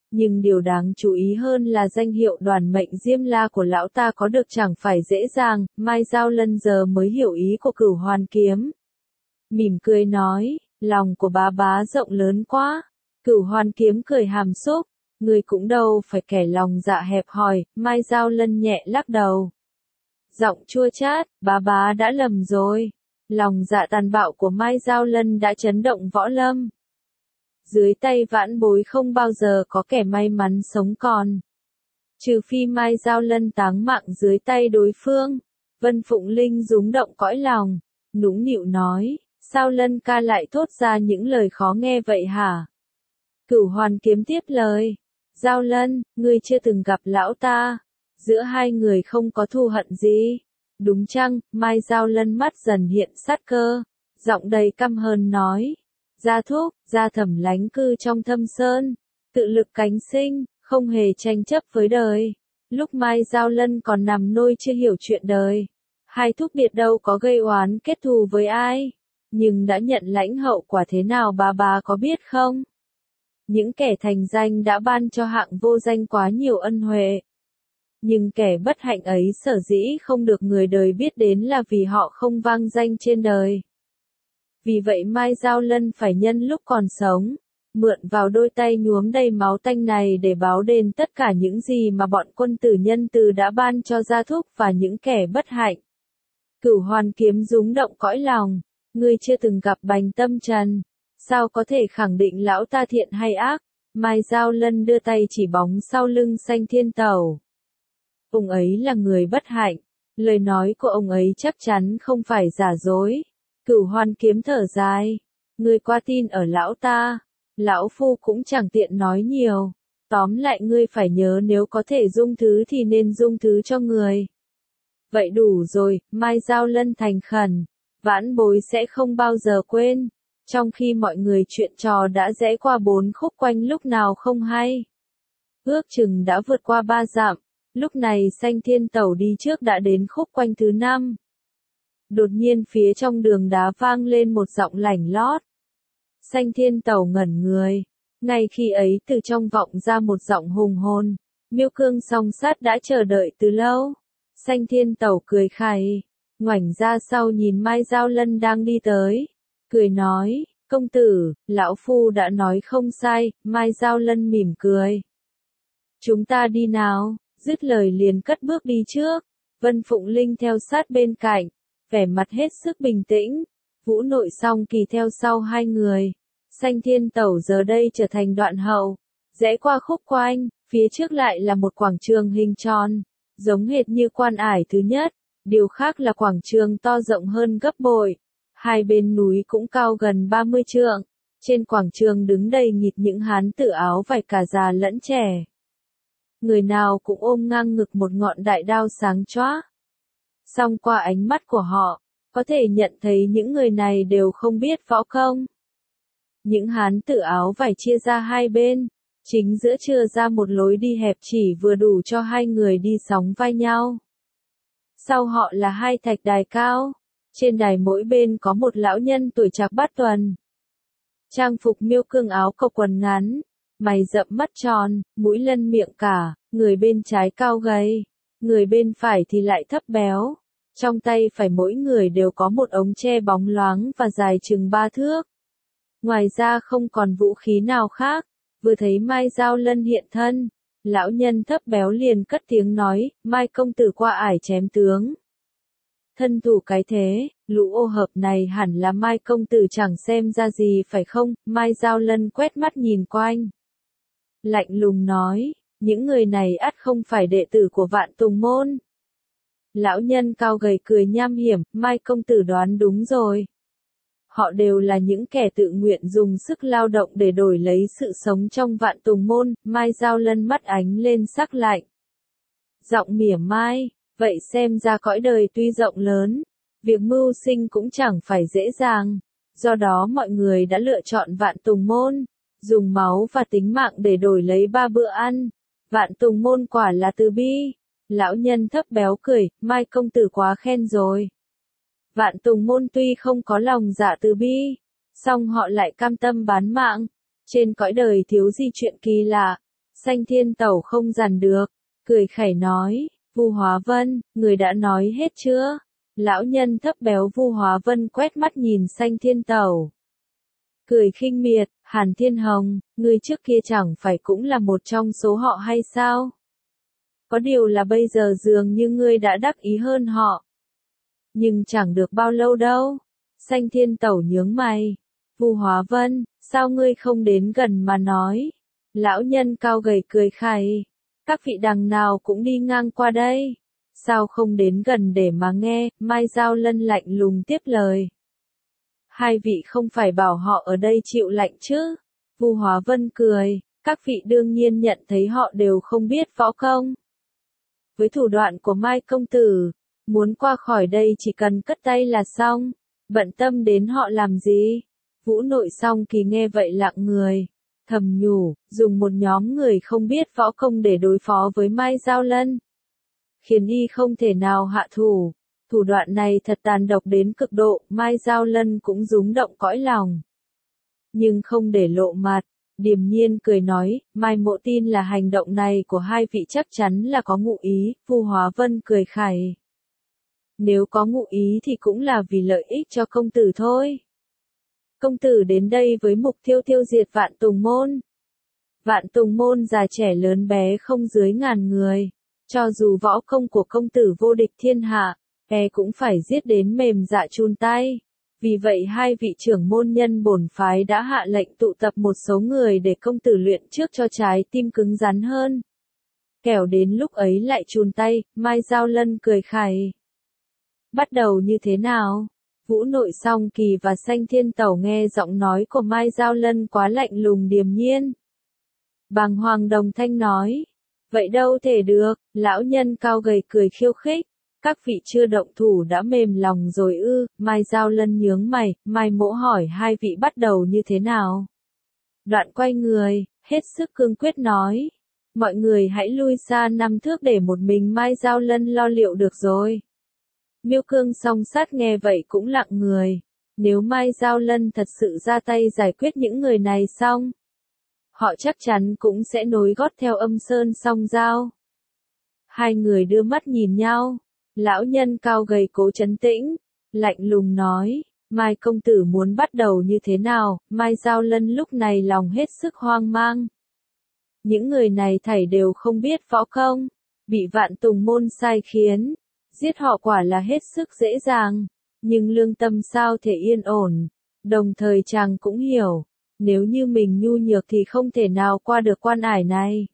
Nhưng điều đáng chú ý hơn là danh hiệu Đoàn Mệnh Diêm La của lão ta có được chẳng phải dễ dàng, Mai Giao Lân giờ mới hiểu ý của Cửu Hoàn Kiếm. Mỉm cười nói, lòng của bá rộng lớn quá. Cửu Hoàn Kiếm cười hàm xúc, người cũng đâu phải kẻ lòng dạ hẹp hòi, Mai Giao Lân nhẹ lắc đầu. Giọng chua chát, bá đã lầm rồi. Lòng dạ tàn bạo của Mai Giao Lân đã chấn động võ lâm. Dưới tay vãn bối không bao giờ có kẻ may mắn sống còn. Trừ phi Mai Giao Lân táng mạng dưới tay đối phương. Vân Phụng Linh rúng động cõi lòng, nũng nịu nói, sao Lân ca lại thốt ra những lời khó nghe vậy hả? Cửu Hoàn Kiếm tiếp lời, Giao Lân, ngươi chưa từng gặp lão ta. Giữa hai người không có thù hận gì. Đúng chăng? Mai Giao Lân mắt dần hiện sát cơ, giọng đầy căm hờn nói. Gia thúc, gia thẩm lánh cư trong thâm sơn, tự lực cánh sinh, không hề tranh chấp với đời. Lúc Mai Giao Lân còn nằm nôi chưa hiểu chuyện đời. Hai thúc biệt đâu có gây oán kết thù với ai. Nhưng đã nhận lãnh hậu quả thế nào bá có biết không? Những kẻ thành danh đã ban cho hạng vô danh quá nhiều ân huệ. Nhưng kẻ bất hạnh ấy sở dĩ không được người đời biết đến là vì họ không vang danh trên đời. Vì vậy Mai Giao Lân phải nhân lúc còn sống, mượn vào đôi tay nhuốm đầy máu tanh này để báo đền tất cả những gì mà bọn quân tử nhân từ đã ban cho gia thúc và những kẻ bất hạnh. Cửu Hoàn Kiếm rúng động cõi lòng, ngươi chưa từng gặp Bành Tâm Trần, sao có thể khẳng định lão ta thiện hay ác? Mai Giao Lân đưa tay chỉ bóng sau lưng Sanh Thiên Tẩu. Ông ấy là người bất hạnh, lời nói của ông ấy chắc chắn không phải giả dối. Cửu Hoàn Kiếm thở dài, ngươi qua tin ở lão ta, lão phu cũng chẳng tiện nói nhiều. Tóm lại ngươi phải nhớ nếu có thể dung thứ thì nên dung thứ cho người. Vậy đủ rồi, Mai Giao Lân thành khẩn, vãn bối sẽ không bao giờ quên. Trong khi mọi người chuyện trò đã rẽ qua 4 khúc quanh lúc nào không hay. Ước chừng đã vượt qua 3 dặm, lúc này Sanh Thiên Tẩu đi trước đã đến khúc quanh thứ 5. Đột nhiên phía trong đường đá vang lên một giọng lảnh lót. Sanh Thiên Tẩu ngẩn người. Ngay khi ấy từ trong vọng ra một giọng hùng hồn. Miêu Cương song sát đã chờ đợi từ lâu. Sanh Thiên Tẩu cười khẩy, ngoảnh ra sau nhìn Mai Giao Lân đang đi tới. Cười nói, công tử, lão phu đã nói không sai. Mai Giao Lân mỉm cười. Chúng ta đi nào, dứt lời liền cất bước đi trước. Vân Phụng Linh theo sát bên cạnh, vẻ mặt hết sức bình tĩnh. Vũ Nội Song Kỳ theo sau hai người. Sanh Thiên Tẩu giờ đây trở thành đoạn hậu, rẽ qua khúc quanh, phía trước lại là một quảng trường hình tròn, giống hệt như Quan Ải thứ nhất, điều khác là quảng trường to rộng hơn gấp bội. Hai bên núi cũng cao gần 30 trượng, trên quảng trường đứng đầy nghịt những hán tử áo vải cả già lẫn trẻ. Người nào cũng ôm ngang ngực một ngọn đại đao sáng chóa. Song qua ánh mắt của họ, có thể nhận thấy những người này đều không biết võ công. Những hán tử áo vải chia ra hai bên, chính giữa chừa ra một lối đi hẹp chỉ vừa đủ cho hai người đi sóng vai nhau. Sau họ là hai thạch đài cao, trên đài mỗi bên có một lão nhân tuổi trạc bát tuần. Trang phục Miêu Cương áo cộc quần ngắn, mày rậm mắt tròn, mũi lân miệng cả, người bên trái cao gầy, người bên phải thì lại thấp béo. Trong tay phải mỗi người đều có một ống tre bóng loáng và dài chừng 3 thước. Ngoài ra không còn vũ khí nào khác. Vừa thấy Mai Giao Lân hiện thân, lão nhân thấp béo liền cất tiếng nói, Mai công tử qua ải chém tướng. Thân thủ cái thế, lũ ô hợp này hẳn là Mai công tử chẳng xem ra gì phải không? Mai Giao Lân quét mắt nhìn quanh, lạnh lùng nói, những người này ắt không phải đệ tử của Vạn Tùng Môn. Lão nhân cao gầy cười nham hiểm, Mai công tử đoán đúng rồi. Họ đều là những kẻ tự nguyện dùng sức lao động để đổi lấy sự sống trong Vạn Tùng Môn. Mai Giao Lân mắt ánh lên sắc lạnh, giọng mỉa mai, vậy xem ra cõi đời tuy rộng lớn, việc mưu sinh cũng chẳng phải dễ dàng. Do đó mọi người đã lựa chọn Vạn Tùng Môn, dùng máu và tính mạng để đổi lấy 3 bữa ăn. Vạn Tùng Môn quả là từ bi. Lão nhân thấp béo cười, Mai công tử quá khen rồi. Vạn Tùng Môn tuy không có lòng dạ từ bi, song họ lại cam tâm bán mạng. Trên cõi đời thiếu gì chuyện kỳ lạ, Sanh Thiên Tẩu không dằn được, cười khẩy nói, Vu Hóa Vân, người đã nói hết chưa? Lão nhân thấp béo Vu Hóa Vân quét mắt nhìn Sanh Thiên Tẩu. Cười khinh miệt, Hàn Thiên Hồng, người trước kia chẳng phải cũng là một trong số họ hay sao? Có điều là bây giờ dường như ngươi đã đắc ý hơn họ. Nhưng chẳng được bao lâu đâu. Sanh Thiên Tẩu nhướng mày. Vu Hóa Vân, sao ngươi không đến gần mà nói? Lão nhân cao gầy cười khẩy. Các vị đằng nào cũng đi ngang qua đây. Sao không đến gần để mà nghe? Mai Giao Lân lạnh lùng tiếp lời. Hai vị không phải bảo họ ở đây chịu lạnh chứ? Vu Hóa Vân cười. Các vị đương nhiên nhận thấy họ đều không biết võ công. Với thủ đoạn của Mai công tử, muốn qua khỏi đây chỉ cần cất tay là xong, bận tâm đến họ làm gì? Vũ Nội Song Kỳ nghe vậy lặng người, thầm nhủ, dùng một nhóm người không biết võ công để đối phó với Mai Giao Lân, khiến y không thể nào hạ thủ. Thủ đoạn này thật tàn độc đến cực độ, Mai Giao Lân cũng rúng động cõi lòng. Nhưng không để lộ mặt, điềm nhiên cười nói, Mai Mộ tin là hành động này của hai vị chắc chắn là có ngụ ý. Vu Hóa Vân cười khẩy. Nếu có ngụ ý thì cũng là vì lợi ích cho công tử thôi. Công tử đến đây với mục tiêu tiêu diệt Vạn Tùng Môn. Vạn Tùng Môn già trẻ lớn bé không dưới 1000 người. Cho dù võ công của công tử vô địch thiên hạ, cũng phải giết đến mềm dạ chun tay. Vì vậy hai vị trưởng môn nhân bổn phái đã hạ lệnh tụ tập một số người để công tử luyện trước cho trái tim cứng rắn hơn. Kẻo đến lúc ấy lại chun tay, Mai Giao Lân cười khẩy. Bắt đầu như thế nào? Vũ Nội Song Kỳ và Sanh Thiên Tẩu nghe giọng nói của Mai Giao Lân quá lạnh lùng điềm nhiên. Bàng hoàng đồng thanh nói. Vậy đâu thể được, lão nhân cao gầy cười khiêu khích. Các vị chưa động thủ đã mềm lòng rồi ư? Mai Giao Lân nhướng mày, Mai Mỗ hỏi hai vị bắt đầu như thế nào? Đoạn quay người, hết sức cương quyết nói. Mọi người hãy lui xa 5 thước để một mình Mai Giao Lân lo liệu được rồi. Miêu Cương Song Sát nghe vậy cũng lặng người. Nếu Mai Giao Lân thật sự ra tay giải quyết những người này xong, họ chắc chắn cũng sẽ nối gót theo Âm Sơn Song Giao. Hai người đưa mắt nhìn nhau. Lão nhân cao gầy cố trấn tĩnh, lạnh lùng nói, Mai công tử muốn bắt đầu như thế nào? Mai Giao Lân lúc này lòng hết sức hoang mang. Những người này thảy đều không biết võ công, bị Vạn Tùng Môn sai khiến, giết họ quả là hết sức dễ dàng, nhưng lương tâm sao thể yên ổn. Đồng thời chàng cũng hiểu, nếu như mình nhu nhược thì không thể nào qua được quan ải này.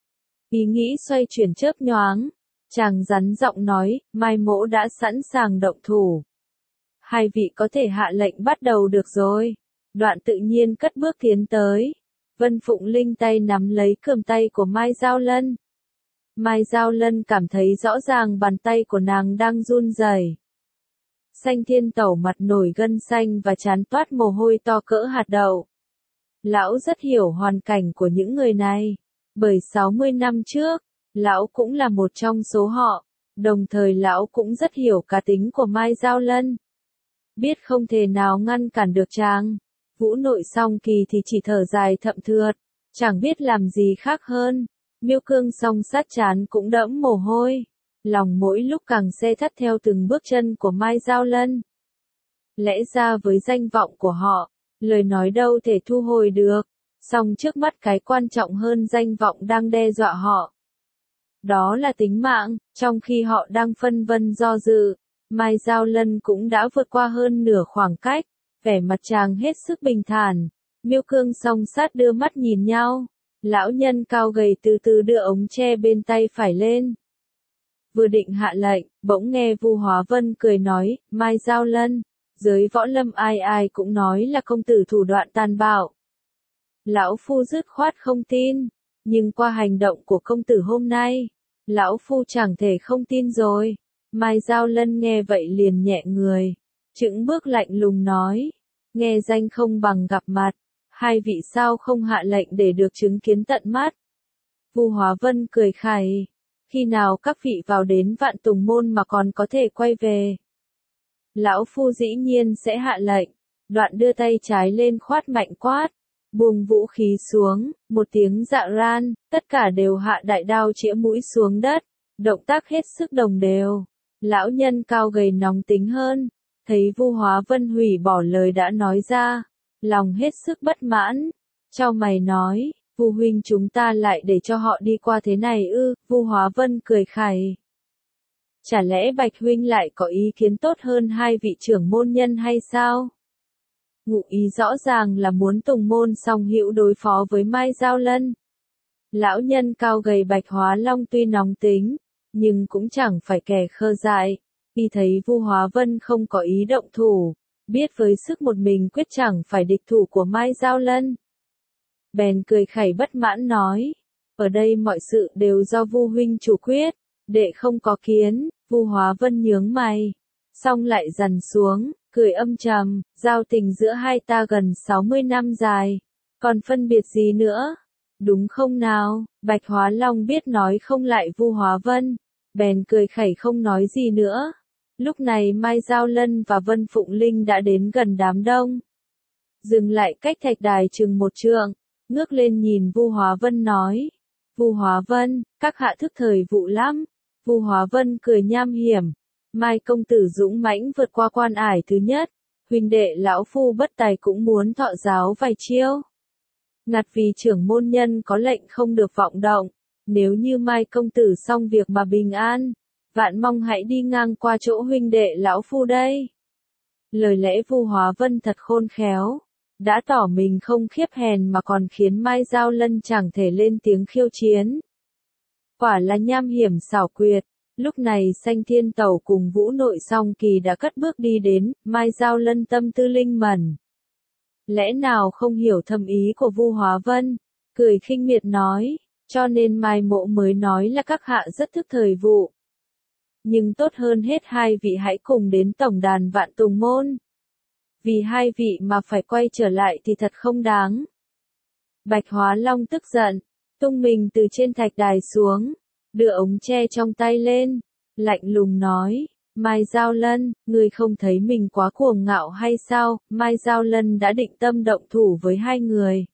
Ý nghĩ xoay chuyển chớp nhoáng. Chàng rắn giọng nói, Mai Mỗ đã sẵn sàng động thủ. Hai vị có thể hạ lệnh bắt đầu được rồi. Đoạn tự nhiên cất bước tiến tới. Vân Phụng Linh tay nắm lấy cườm tay của Mai Giao Lân. Mai Giao Lân cảm thấy rõ ràng bàn tay của nàng đang run rẩy. Sanh Thiên Tẩu mặt nổi gân xanh và trán toát mồ hôi to cỡ hạt đậu. Lão rất hiểu hoàn cảnh của những người này. Bởi 60 năm trước, lão cũng là một trong số họ, đồng thời lão cũng rất hiểu cá tính của Mai Giao Lân. Biết không thể nào ngăn cản được chàng, Vũ Nội Song Kỳ thì chỉ thở dài thậm thượt, chẳng biết làm gì khác hơn. Miêu Cương Song Sát trán cũng đẫm mồ hôi, lòng mỗi lúc càng se thắt theo từng bước chân của Mai Giao Lân. Lẽ ra với danh vọng của họ, lời nói đâu thể thu hồi được, song trước mắt cái quan trọng hơn danh vọng đang đe dọa họ. Đó là tính mạng. Trong khi họ đang phân vân do dự, Mai Giao Lân cũng đã vượt qua hơn nửa khoảng cách, vẻ mặt chàng hết sức bình thản. Miêu Cương Song Sát đưa mắt nhìn nhau. Lão nhân cao gầy từ từ đưa ống tre bên tay phải lên. Vừa định hạ lệnh, bỗng nghe Vu Hóa Vân cười nói, Mai Giao Lân, giới võ lâm ai ai cũng nói là công tử thủ đoạn tàn bạo. Lão phu dứt khoát không tin. Nhưng qua hành động của công tử hôm nay, lão phu chẳng thể không tin rồi. Mai Giao Lân nghe vậy liền nhẹ người, chững bước lạnh lùng nói, nghe danh không bằng gặp mặt, hai vị sao không hạ lệnh để được chứng kiến tận mắt. Vu Hóa Vân cười khẩy, khi nào các vị vào đến Vạn Tùng Môn mà còn có thể quay về? Lão phu dĩ nhiên sẽ hạ lệnh. Đoạn đưa tay trái lên khoát mạnh quát, buông vũ khí xuống, một tiếng dạ ran, tất cả đều hạ đại đao chĩa mũi xuống đất, động tác hết sức đồng đều. Lão nhân cao gầy nóng tính hơn, thấy Vu Hóa Vân hủy bỏ lời đã nói ra, lòng hết sức bất mãn, chau mày nói, Vu huynh chúng ta lại để cho họ đi qua thế này ư? Vu Hóa Vân cười khẩy. Chả lẽ Bạch huynh lại có ý kiến tốt hơn hai vị trưởng môn nhân hay sao? Ngụ ý rõ ràng là muốn Tùng môn song hữu đối phó với Mai Giao Lân. Lão nhân cao gầy Bạch Hóa Long tuy nóng tính, nhưng cũng chẳng phải kẻ khờ dại. Khi thấy Vu Hóa Vân không có ý động thủ, biết với sức một mình quyết chẳng phải địch thủ của Mai Giao Lân, bèn cười khẩy bất mãn nói, ở đây mọi sự đều do Vu huynh chủ quyết, đệ không có kiến. Vu Hóa Vân nhướng mày, xong lại dằn xuống, cười âm trầm, giao tình giữa hai ta gần 60 năm dài, còn phân biệt gì nữa, đúng không nào? Bạch Hóa Long biết nói không lại Vu Hóa Vân, bèn cười khẩy không nói gì nữa. Lúc này Mai Giao Lân và Vân Phụng Linh đã đến gần đám đông, dừng lại cách thạch đài chừng một trượng, ngước lên nhìn Vu Hóa Vân nói, Vu Hóa Vân, các hạ thức thời vụ lắm. Vu Hóa Vân cười nham hiểm, Mai công tử dũng mãnh vượt qua quan ải thứ nhất, huynh đệ lão phu bất tài cũng muốn thọ giáo vài chiêu. Ngặt vì trưởng môn nhân có lệnh không được vọng động, nếu như Mai công tử xong việc mà bình an, vạn mong hãy đi ngang qua chỗ huynh đệ lão phu đây. Lời lẽ Vu Hóa Vân thật khôn khéo, đã tỏ mình không khiếp hèn mà còn khiến Mai Giao Lân chẳng thể lên tiếng khiêu chiến. Quả là nham hiểm xảo quyệt. Lúc này Sanh Thiên Tẩu cùng Vũ Nội Song Kỳ đã cất bước đi đến, Mai Giao Lân tâm tư linh mẫn. Lẽ nào không hiểu thâm ý của Vu Hóa Vân, cười khinh miệt nói, cho nên Mai Mỗ mới nói là các hạ rất thức thời vụ. Nhưng tốt hơn hết hai vị hãy cùng đến tổng đàn Vạn Tùng môn. Vì hai vị mà phải quay trở lại thì thật không đáng. Bạch Hóa Long tức giận, tung mình từ trên thạch đài xuống, đưa ống tre trong tay lên, lạnh lùng nói, Mai Giao Lân, ngươi không thấy mình quá cuồng ngạo hay sao? Mai Giao Lân đã định tâm động thủ với hai người,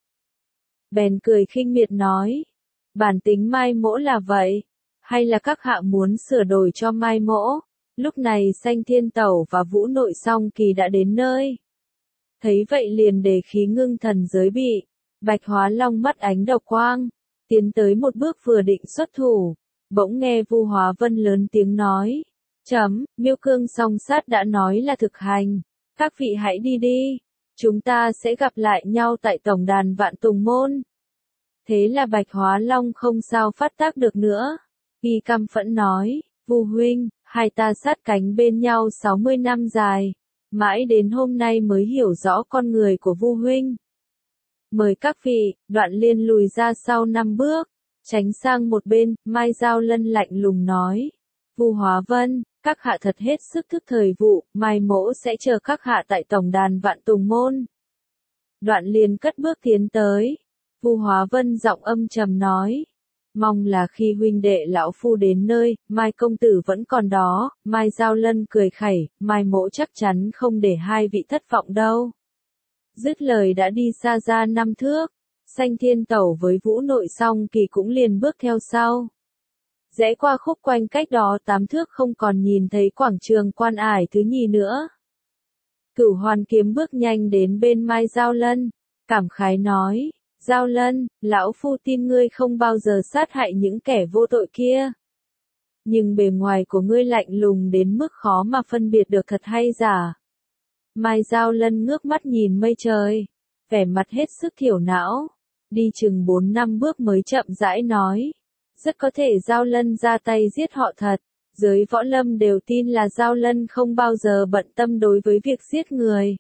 bèn cười khinh miệt nói, bản tính Mai Mỗ là vậy, hay là các hạ muốn sửa đổi cho Mai Mỗ? Lúc này Sanh Thiên Tẩu và Vũ Nội Song Kỳ đã đến nơi, thấy vậy liền đề khí ngưng thần giới bị. Bạch Hóa Long mắt ánh độc quang, tiến tới một bước vừa định xuất thủ, bỗng nghe Vu Hóa Vân lớn tiếng nói, Miêu Cương Song Sát đã nói là thực hành, các vị hãy đi đi, chúng ta sẽ gặp lại nhau tại tổng đàn Vạn Tùng môn. Thế là Bạch Hóa Long không sao phát tác được nữa, y căm phẫn nói, Vu huynh, hai ta sát cánh bên nhau 60 năm dài, mãi đến hôm nay mới hiểu rõ con người của Vu huynh. Mời các vị, Đoạn Liên lùi ra sau 5 bước, tránh sang một bên. Mai Giao Lân lạnh lùng nói, Vu Hóa Vân, các hạ thật hết sức thức thời vụ, Mai Mỗ sẽ chờ các hạ tại tổng đàn Vạn Tùng môn. Đoạn Liên cất bước tiến tới, Vu Hóa Vân giọng âm trầm nói, mong là khi huynh đệ lão phu đến nơi, Mai công tử vẫn còn đó. Mai Giao Lân cười khẩy, Mai Mỗ chắc chắn không để hai vị thất vọng đâu. Dứt lời đã đi xa ra 5 thước, Sanh Thiên Tẩu với Vũ Nội Song Kỳ cũng liền bước theo sau. Rẽ qua khúc quanh cách đó 8 thước không còn nhìn thấy quảng trường quan ải thứ nhì nữa. Cửu Hoàn Kiếm bước nhanh đến bên Mai Giao Lân, cảm khái nói, Giao Lân, lão phu tin ngươi không bao giờ sát hại những kẻ vô tội kia. Nhưng bề ngoài của ngươi lạnh lùng đến mức khó mà phân biệt được thật hay giả. Mai Giao Lân ngước mắt nhìn mây trời, vẻ mặt hết sức thiểu não, đi chừng 4 năm bước mới chậm rãi nói, rất có thể Giao Lân ra tay giết họ thật, giới võ lâm đều tin là Giao Lân không bao giờ bận tâm đối với việc giết người.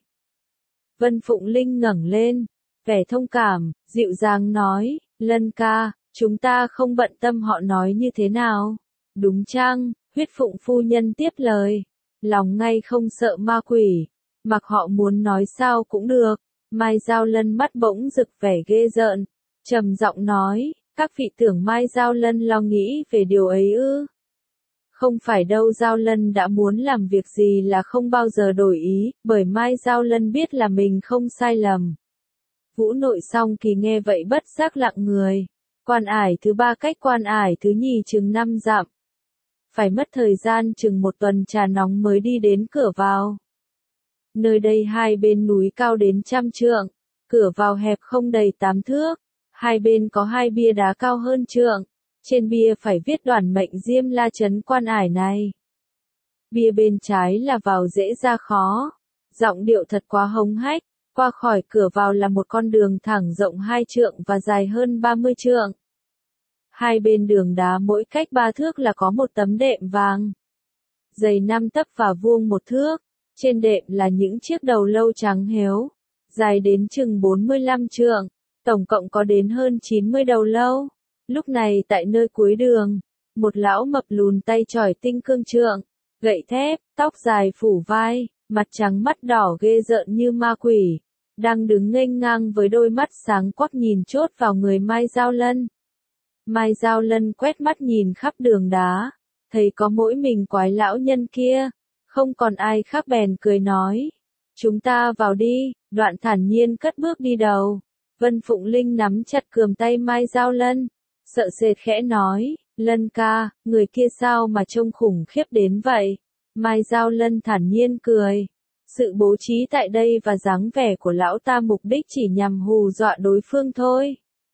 Vân Phụng Linh ngẩng lên, vẻ thông cảm, dịu dàng nói, Lân ca, chúng ta không bận tâm họ nói như thế nào, đúng chăng? Huyết Phụng phu nhân tiếp lời, lòng ngay không sợ ma quỷ. Mặc họ muốn nói sao cũng được. Mai Giao Lân mắt bỗng rực vẻ ghê rợn, trầm giọng nói, các vị tưởng Mai Giao Lân lo nghĩ về điều ấy ư? Không phải đâu, Giao Lân đã muốn làm việc gì là không bao giờ đổi ý, bởi Mai Giao Lân biết là mình không sai lầm. Vũ Nội Song Kỳ nghe vậy bất giác lặng người. Quan ải thứ ba cách quan ải thứ nhì chừng 5 dặm. Phải mất thời gian chừng 1 tuần trà nóng mới đi đến cửa vào. Nơi đây hai bên núi cao đến 100 trượng, cửa vào hẹp không đầy 8 thước, hai bên có 2 bia đá cao hơn trượng, trên bia phải viết Đoản Mệnh Diêm La trấn quan ải này. Bia bên trái là vào dễ ra khó, giọng điệu thật quá hống hách, qua khỏi cửa vào là một con đường thẳng rộng 2 trượng và dài hơn 30 trượng. Hai bên đường đá mỗi cách 3 thước là có một tấm đệm vàng, dày 5 tấc và vuông 1 thước. Trên đệm là những chiếc đầu lâu trắng héo, dài đến chừng 45 trượng, tổng cộng có đến hơn 90 đầu lâu. Lúc này tại nơi cuối đường, một lão mập lùn tay chỏi tinh cương trượng, gậy thép, tóc dài phủ vai, mặt trắng mắt đỏ ghê rợn như ma quỷ, đang đứng nghênh ngang với đôi mắt sáng quắc nhìn chốt vào người Mai Giao Lân. Mai Giao Lân quét mắt nhìn khắp đường đá, thấy có mỗi mình quái lão nhân kia. Không còn ai khác bèn cười nói. Chúng ta vào đi, Đoạn thản nhiên cất bước đi đầu. Vân Phụng Linh nắm chặt cườm tay Mai Giao Lân. Sợ sệt khẽ nói, Lân ca, người kia sao mà trông khủng khiếp đến vậy? Mai Giao Lân thản nhiên cười. Sự bố trí tại đây và dáng vẻ của lão ta mục đích chỉ nhằm hù dọa đối phương thôi.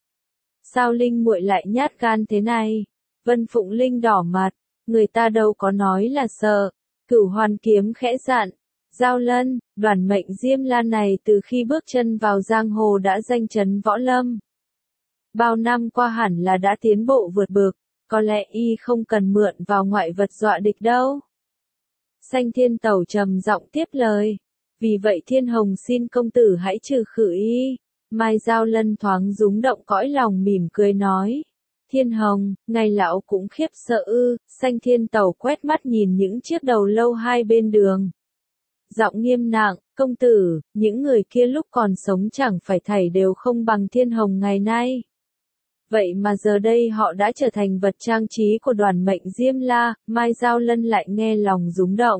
Sao Linh muội lại nhát gan thế này? Vân Phụng Linh đỏ mặt, người ta đâu có nói là sợ. Cửu Hoàn Kiếm khẽ dặn, Giao Lân, Đoản Mệnh Diêm La này từ khi bước chân vào giang hồ đã danh chấn võ lâm. Bao năm qua hẳn là đã tiến bộ vượt bậc, có lẽ y không cần mượn vào ngoại vật dọa địch đâu. Sanh Thiên Tẩu trầm giọng tiếp lời, vì vậy Thiên Hồng xin công tử hãy trừ khử y. Mai Giao Lân thoáng rúng động cõi lòng mỉm cười nói. Thiên Hồng, ngài lão cũng khiếp sợ ư? Sanh Thiên Tẩu quét mắt nhìn những chiếc đầu lâu hai bên đường. Giọng nghiêm nặng, công tử, những người kia lúc còn sống chẳng phải thảy đều không bằng Thiên Hồng ngày nay. Vậy mà giờ đây họ đã trở thành vật trang trí của Đoản Mệnh Diêm La, Mai Giao Lân lại nghe lòng rúng động.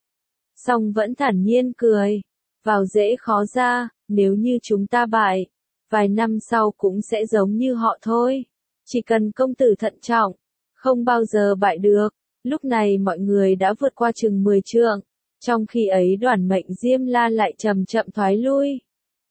Song vẫn thản nhiên cười, vào dễ khó ra, nếu như chúng ta bại, vài năm sau cũng sẽ giống như họ thôi. Chỉ cần công tử thận trọng, không bao giờ bại được. Lúc này mọi người đã vượt qua chừng 10 trượng, trong khi ấy Đoản Mệnh Diêm La lại chậm chậm thoái lui.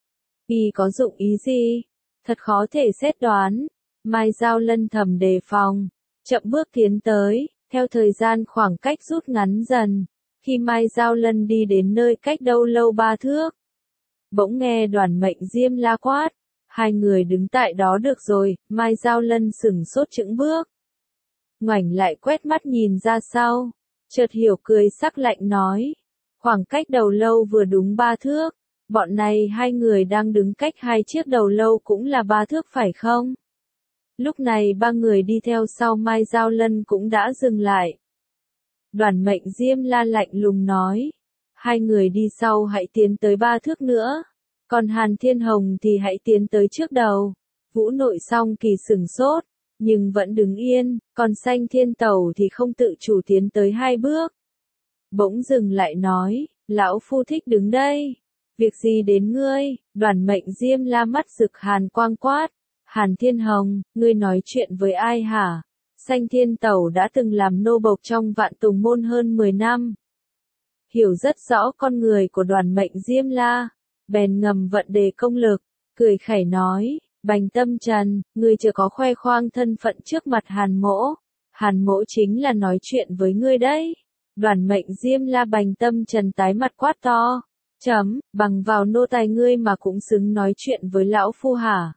Y có dụng ý gì? Thật khó thể xét đoán. Mai Giao Lân thầm đề phòng, chậm bước tiến tới, theo thời gian khoảng cách rút ngắn dần. Khi Mai Giao Lân đi đến nơi cách đâu lâu 3 thước, bỗng nghe Đoản Mệnh Diêm La quát. Hai người đứng tại đó được rồi, Mai Giao Lân sửng sốt chững bước. Ngoảnh lại quét mắt nhìn ra sau, chợt hiểu cười sắc lạnh nói. Khoảng cách đầu lâu vừa đúng 3 thước, bọn này hai người đang đứng cách hai chiếc đầu lâu cũng là 3 thước phải không? Lúc này ba người đi theo sau Mai Giao Lân cũng đã dừng lại. Đoản Mệnh Diêm La lạnh lùng nói. Hai người đi sau hãy tiến tới 3 thước nữa. Còn Hàn Thiên Hồng thì hãy tiến tới trước đầu. Vũ Nội Song Kỳ sửng sốt, nhưng vẫn đứng yên, còn Sanh Thiên Tẩu thì không tự chủ tiến tới 2 bước. Bỗng dừng lại nói, lão phu thích đứng đây. Việc gì đến ngươi? Đoản Mệnh Diêm La mắt rực hàn quang quát. Hàn Thiên Hồng, ngươi nói chuyện với ai hả? Sanh Thiên Tẩu đã từng làm nô bộc trong Vạn Tùng Môn hơn 10 năm. Hiểu rất rõ con người của Đoản Mệnh Diêm La. Bèn ngầm vận đề công lực, cười khẩy nói, Bành Tâm Trần, ngươi chưa có khoe khoang thân phận trước mặt Hàn Mỗ. Hàn Mỗ chính là nói chuyện với ngươi đấy. Đoản Mệnh Diêm La Bành Tâm Trần tái mặt quát to. Bằng vào nô tài ngươi mà cũng xứng nói chuyện với lão phu hả?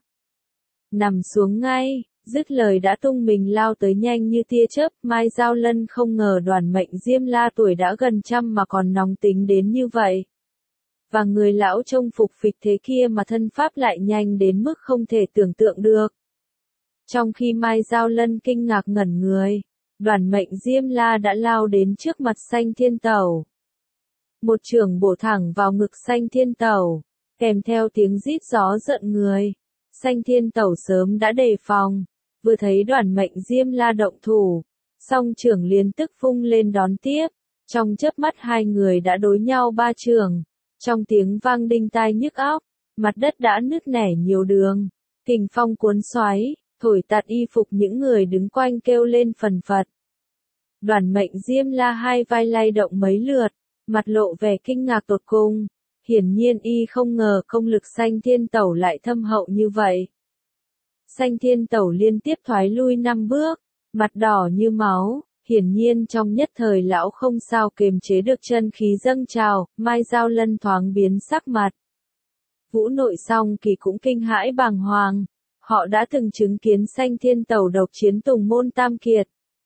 Nằm xuống ngay, dứt lời đã tung mình lao tới nhanh như tia chớp. Mai Giao Lân không ngờ Đoản Mệnh Diêm La tuổi đã gần 100 mà còn nóng tính đến như vậy. Và người lão trông phục phịch thế kia mà thân pháp lại nhanh đến mức không thể tưởng tượng được. Trong khi Mai Giao Lân kinh ngạc ngẩn người, Đoản Mệnh Diêm La đã lao đến trước mặt Sanh Thiên Tẩu. Một chưởng bổ thẳng vào ngực Sanh Thiên Tẩu, kèm theo tiếng rít gió giận người. Sanh Thiên Tẩu sớm đã đề phòng, vừa thấy Đoản Mệnh Diêm La động thủ, song chưởng liền tức vung lên đón tiếp. Trong chớp mắt hai người đã đối nhau 3 chưởng. Trong tiếng vang đinh tai nhức óc, mặt đất đã nứt nẻ nhiều đường, kình phong cuốn xoáy, thổi tạt y phục những người đứng quanh kêu lên phần phật. Đoàn Mệnh Diêm La hai vai lay động mấy lượt, mặt lộ vẻ kinh ngạc tột cùng, hiển nhiên y không ngờ công lực Sanh Thiên Tẩu lại thâm hậu như vậy. Sanh Thiên Tẩu liên tiếp thoái lui 5 bước, mặt đỏ như máu, hiển nhiên trong nhất thời lão không sao kiềm chế được chân khí dâng trào, Mai Giao Lân thoáng biến sắc mặt. Vũ Nội Song Kỳ cũng kinh hãi bàng hoàng, họ đã từng chứng kiến Sanh Thiên Tẩu độc chiến Tùng Môn Tam Kiệt.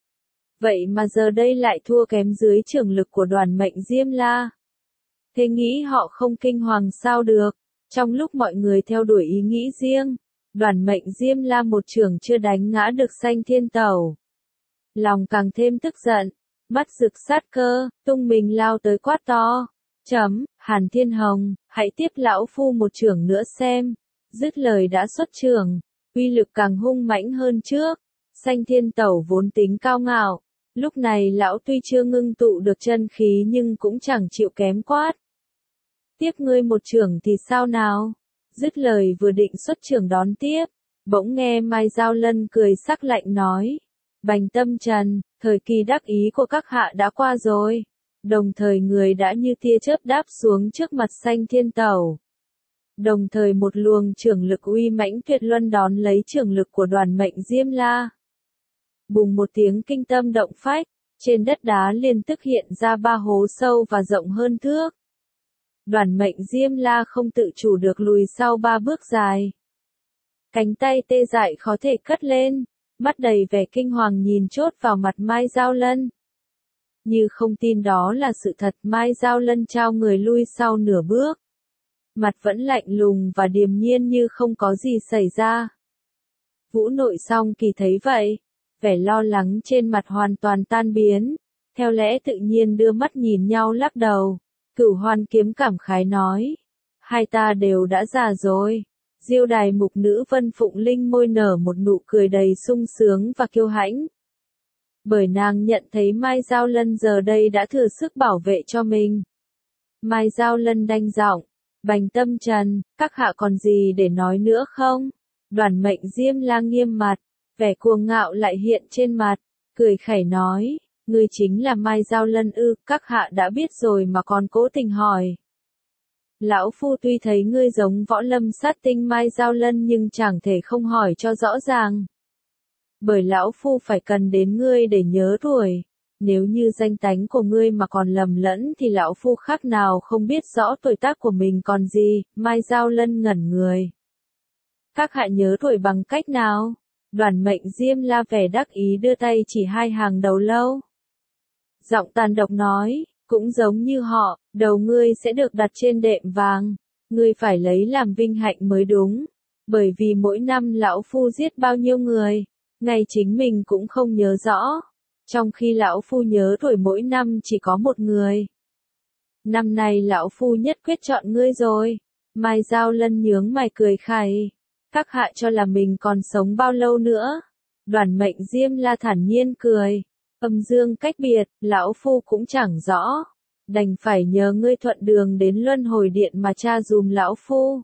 Vậy mà giờ đây lại thua kém dưới trưởng lực của Đoàn Mệnh Diêm La. Thế nghĩ họ không kinh hoàng sao được, trong lúc mọi người theo đuổi ý nghĩ riêng, Đoàn Mệnh Diêm La một chưởng chưa đánh ngã được Sanh Thiên Tẩu. Lòng càng thêm tức giận, mắt rực sát cơ, tung mình lao tới quát to. Hàn Thiên Hồng, hãy tiếp lão phu một chưởng nữa xem. Dứt lời đã xuất chưởng, uy lực càng hung mãnh hơn trước. Sanh Thiên Tẩu vốn tính cao ngạo, lúc này lão tuy chưa ngưng tụ được chân khí nhưng cũng chẳng chịu kém quát. Tiếp ngươi một chưởng thì sao nào? Dứt lời vừa định xuất chưởng đón tiếp, bỗng nghe Mai Giao Lân cười sắc lạnh nói. Bành Tâm Trần, thời kỳ đắc ý của các hạ đã qua rồi. Đồng thời người đã như tia chớp đáp xuống trước mặt Sanh Thiên Tẩu. Đồng thời một luồng chưởng lực uy mãnh tuyệt luân đón lấy chưởng lực của Đoàn Mệnh Diêm La. Bùng một tiếng kinh tâm động phách, trên đất đá liền tức hiện ra 3 hố sâu và rộng hơn thước. Đoàn Mệnh Diêm La không tự chủ được lùi sau 3 bước dài. Cánh tay tê dại khó thể cất lên, mắt đầy vẻ kinh hoàng nhìn chốt vào mặt Mai Giao Lân. Như không tin đó là sự thật, Mai Giao Lân trao người lui sau nửa bước. Mặt vẫn lạnh lùng và điềm nhiên như không có gì xảy ra. Vũ Nội Song Kỳ thấy vậy, vẻ lo lắng trên mặt hoàn toàn tan biến, theo lẽ tự nhiên đưa mắt nhìn nhau lắc đầu. Cửu Hoan Kiếm cảm khái nói, hai ta đều đã già rồi. Diêu Đài Mục Nữ Vân Phụng Linh môi nở một nụ cười đầy sung sướng và kiêu hãnh. Bởi nàng nhận thấy Mai Giao Lân giờ đây đã thừa sức bảo vệ cho mình. Mai Giao Lân đanh giọng, Bành Tâm Trần, các hạ còn gì để nói nữa không? Đoàn Mệnh Diêm La nghiêm mặt, vẻ cuồng ngạo lại hiện trên mặt, cười khẩy nói, ngươi chính là Mai Giao Lân ư? Các hạ đã biết rồi mà còn cố tình hỏi. Lão phu tuy thấy ngươi giống võ lâm sát tinh Mai Giao Lân nhưng chẳng thể không hỏi cho rõ ràng. Bởi lão phu phải cần đến ngươi để nhớ tuổi. Nếu như danh tánh của ngươi mà còn lầm lẫn thì lão phu khác nào không biết rõ tuổi tác của mình còn gì. Mai Giao Lân ngẩn người. Các hạ nhớ tuổi bằng cách nào? Đoàn Mệnh Diêm La vẻ đắc ý đưa tay chỉ 2 hàng đầu lâu. Giọng tàn độc nói, cũng giống như họ, đầu ngươi sẽ được đặt trên đệm vàng. Ngươi phải lấy làm vinh hạnh mới đúng. Bởi vì mỗi năm lão phu giết bao nhiêu người, ngay chính mình cũng không nhớ rõ. Trong khi lão phu nhớ tuổi mỗi năm chỉ có một người. Năm nay lão phu nhất quyết chọn ngươi rồi. Mai Giao Lân nhướng mày cười khẩy. Các hạ cho là mình còn sống bao lâu nữa? Đoàn Mệnh Diêm La thản nhiên cười. Âm dương cách biệt, lão phu cũng chẳng rõ. Đành phải nhờ ngươi thuận đường đến Luân Hồi Điện mà tra dùm lão phu.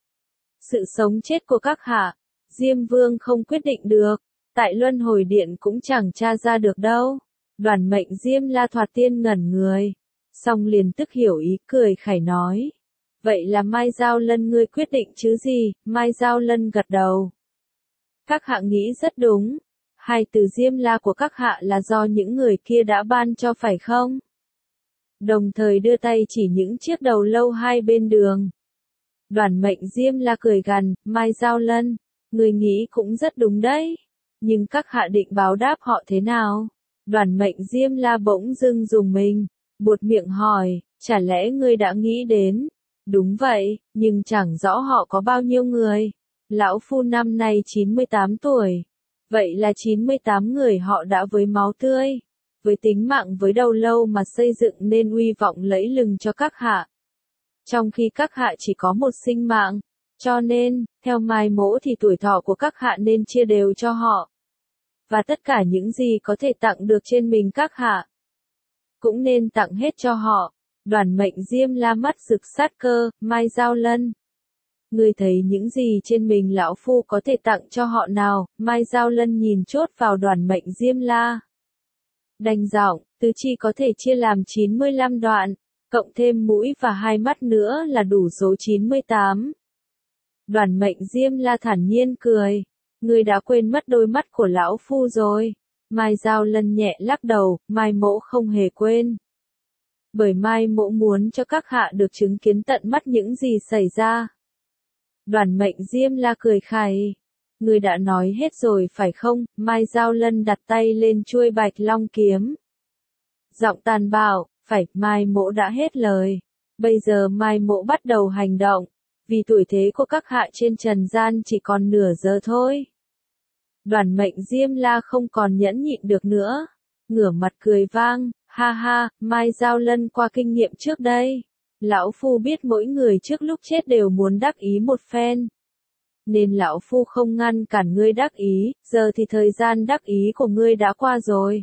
Sự sống chết của các hạ, Diêm Vương không quyết định được. Tại Luân Hồi Điện cũng chẳng tra ra được đâu. Đoàn Mệnh Diêm La thoạt tiên ngẩn người. Xong liền tức hiểu ý cười khẩy nói. Vậy là Mai Giao Lân ngươi quyết định chứ gì? Mai Giao Lân gật đầu. Các hạ nghĩ rất đúng. 2 từ Diêm La của các hạ là do những người kia đã ban cho phải không? Đồng thời đưa tay chỉ những chiếc đầu lâu hai bên đường. Đoàn Mệnh Diêm La cười gằn, Mai Giao Lân, ngươi nghĩ cũng rất đúng đấy. Nhưng các hạ định báo đáp họ thế nào? Đoàn Mệnh Diêm La bỗng dưng dùng mình, buột miệng hỏi, chả lẽ ngươi đã nghĩ đến? Đúng vậy, nhưng chẳng rõ họ có bao nhiêu người. Lão phu năm nay 98 tuổi. Vậy là 98 người họ đã với máu tươi, với tính mạng với đầu lâu mà xây dựng nên uy vọng lẫy lừng cho các hạ. Trong khi các hạ chỉ có một sinh mạng, cho nên, theo Mai Mỗ thì tuổi thọ của các hạ nên chia đều cho họ. Và tất cả những gì có thể tặng được trên mình các hạ, cũng nên tặng hết cho họ. Đoàn Mệnh Diêm La mắt rực sát cơ, Mai Giao Lân. Ngươi thấy những gì trên mình lão phu có thể tặng cho họ nào? Mai Giao Lân nhìn chốt vào Đoàn Mệnh Diêm La. Đành giọng, tứ chi có thể chia làm 95 đoạn, cộng thêm mũi và hai mắt nữa là đủ số 98. Đoàn Mệnh Diêm La thản nhiên cười. Ngươi đã quên mất đôi mắt của lão phu rồi. Mai Giao Lân nhẹ lắc đầu, Mai Mỗ không hề quên. Bởi Mai Mỗ muốn cho các hạ được chứng kiến tận mắt những gì xảy ra. Đoàn Mệnh Diêm La cười khẩy. Ngươi đã nói hết rồi phải không? Mai Giao Lân đặt tay lên chuôi Bạch Long kiếm. Giọng tàn bạo, phải, Mai Mỗ đã hết lời. Bây giờ Mai Mỗ bắt đầu hành động. Vì tuổi thế của các hạ trên trần gian chỉ còn nửa giờ thôi. Đoàn Mệnh Diêm La không còn nhẫn nhịn được nữa. Ngửa mặt cười vang, ha ha, Mai Giao Lân qua kinh nghiệm trước đây. Lão phu biết mỗi người trước lúc chết đều muốn đắc ý một phen. Nên lão phu không ngăn cản ngươi đắc ý, giờ thì thời gian đắc ý của ngươi đã qua rồi.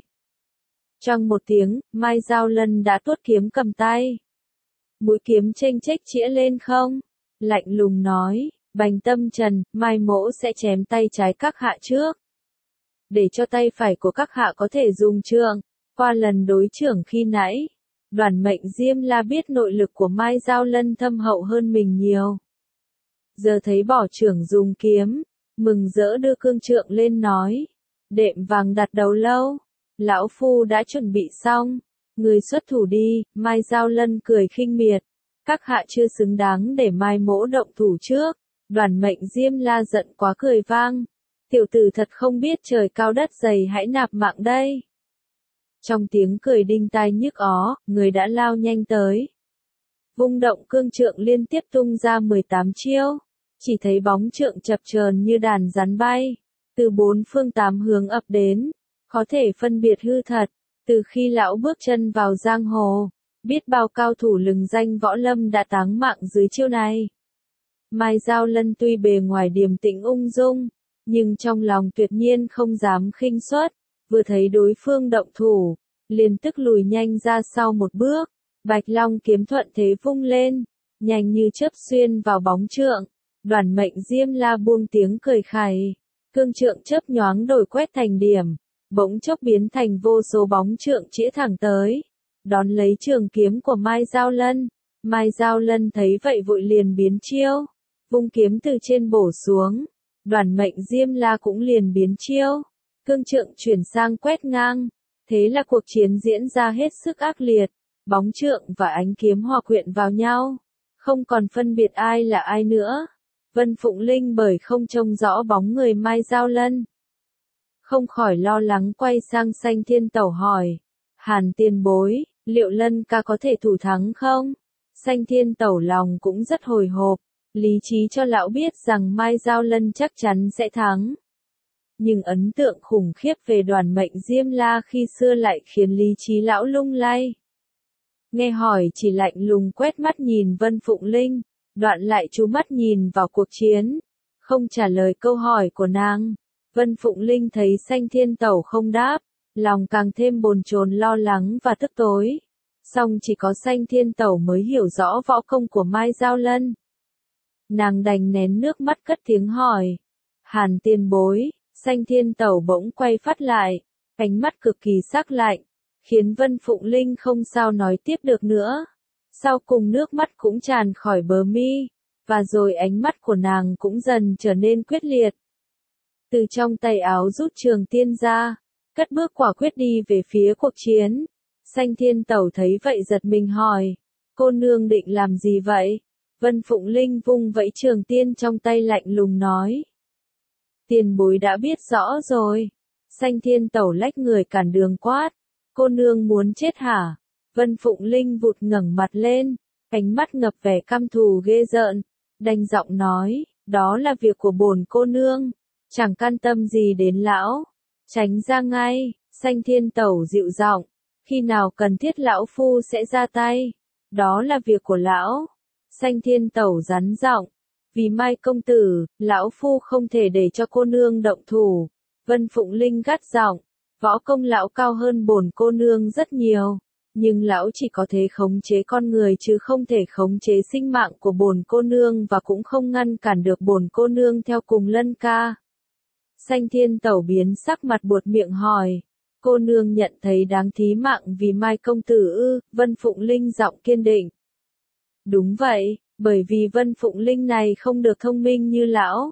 Trong một tiếng, Mai Giao Lân đã tuốt kiếm cầm tay. Mũi kiếm chênh chếch chĩa lên không. Lạnh lùng nói, Bành Tâm Trần, Mai Mỗ sẽ chém tay trái các hạ trước. Để cho tay phải của các hạ có thể dùng trượng. Qua lần đối trưởng khi nãy, Đoàn Mệnh Diêm La biết nội lực của Mai Giao Lân thâm hậu hơn mình nhiều. Giờ thấy bỏ trưởng dùng kiếm, mừng rỡ đưa cương trượng lên nói. Đệm vàng đặt đầu lâu, lão phu đã chuẩn bị xong, người xuất thủ đi. Mai Giao Lân cười khinh miệt. Các hạ chưa xứng đáng để Mai Mỗ động thủ trước. Đoàn Mệnh Diêm La giận quá cười vang. Tiểu tử thật không biết trời cao đất dày, hãy nạp mạng đây. Trong tiếng cười đinh tai nhức ó, người đã lao nhanh tới. Vung động cương trượng liên tiếp tung ra 18 chiêu. Chỉ thấy bóng trượng chập chờn như đàn rắn bay. Từ bốn phương tám hướng ập đến. Có thể phân biệt hư thật. Từ khi lão bước chân vào giang hồ, biết bao cao thủ lừng danh võ lâm đã táng mạng dưới chiêu này. Mai Giao Lân tuy bề ngoài điềm tĩnh ung dung, nhưng trong lòng tuyệt nhiên không dám khinh suất. Vừa thấy đối phương động thủ, liền tức lùi nhanh ra sau một bước. Bạch Long kiếm thuận thế vung lên, nhanh như chớp xuyên vào bóng trượng. Đoàn Mệnh Diêm La buông tiếng cười khẩy. Cương trượng chớp nhoáng đổi quét thành điểm, bỗng chốc biến thành vô số bóng trượng chĩa thẳng tới. Đón lấy trường kiếm của Mai Giao Lân. Mai Giao Lân thấy vậy vội liền biến chiêu. Vung kiếm từ trên bổ xuống. Đoàn Mệnh Diêm La cũng liền biến chiêu. Cương trượng chuyển sang quét ngang. Thế là cuộc chiến diễn ra hết sức ác liệt. Bóng trượng và ánh kiếm hòa quyện vào nhau. Không còn phân biệt ai là ai nữa. Vân Phụng Linh bởi không trông rõ bóng người Mai Giao Lân, không khỏi lo lắng quay sang Sanh Thiên Tẩu hỏi. Hàn tiền bối, liệu Lân ca có thể thủ thắng không? Sanh Thiên Tẩu lòng cũng rất hồi hộp. Lý trí cho lão biết rằng Mai Giao Lân chắc chắn sẽ thắng. Nhưng ấn tượng khủng khiếp về Đoàn Mệnh Diêm La khi xưa lại khiến lý trí lão lung lay. Nghe hỏi chỉ lạnh lùng quét mắt nhìn Vân Phụng Linh, đoạn lại chú mắt nhìn vào cuộc chiến, không trả lời câu hỏi của nàng. Vân Phụng Linh thấy Sanh Thiên Tẩu không đáp, lòng càng thêm bồn chồn lo lắng và tức tối. Song chỉ có Sanh Thiên Tẩu mới hiểu rõ võ công của Mai Giao Lân. Nàng đành nén nước mắt cất tiếng hỏi. Hàn tiền bối. Sanh Thiên Tẩu bỗng quay phát lại, ánh mắt cực kỳ sắc lạnh, khiến Vân Phụng Linh không sao nói tiếp được nữa. Sau cùng nước mắt cũng tràn khỏi bờ mi, và rồi ánh mắt của nàng cũng dần trở nên quyết liệt. Từ trong tay áo rút trường tiên ra, cất bước quả quyết đi về phía cuộc chiến. Sanh Thiên Tẩu thấy vậy giật mình hỏi, cô nương định làm gì vậy? Vân Phụng Linh vung vẫy trường tiên trong tay lạnh lùng nói. Tiền bối đã biết rõ rồi. Sanh Thiên Tẩu lách người cản đường quát. Cô nương muốn chết hả? Vân Phụng Linh vụt ngẩng mặt lên, ánh mắt ngập vẻ căm thù ghê rợn, đanh giọng nói, đó là việc của bổn cô nương, chẳng can tâm gì đến lão. Tránh ra ngay. Sanh Thiên Tẩu dịu giọng, khi nào cần thiết lão phu sẽ ra tay, đó là việc của lão. Sanh Thiên Tẩu rắn giọng, vì Mai công tử, lão phu không thể để cho cô nương động thủ. Vân Phụng Linh gắt giọng, võ công lão cao hơn bổn cô nương rất nhiều, Nhưng lão chỉ có thể khống chế con người chứ không thể khống chế sinh mạng của bổn cô nương và cũng không ngăn cản được bổn cô nương theo cùng Lân ca. Sanh Thiên Tẩu biến sắc mặt buột miệng hỏi. Cô nương nhận thấy đáng thí mạng vì Mai công tử ư? Vân Phụng Linh giọng kiên định. Đúng vậy, bởi vì Vân Phụng Linh này không được thông minh như lão.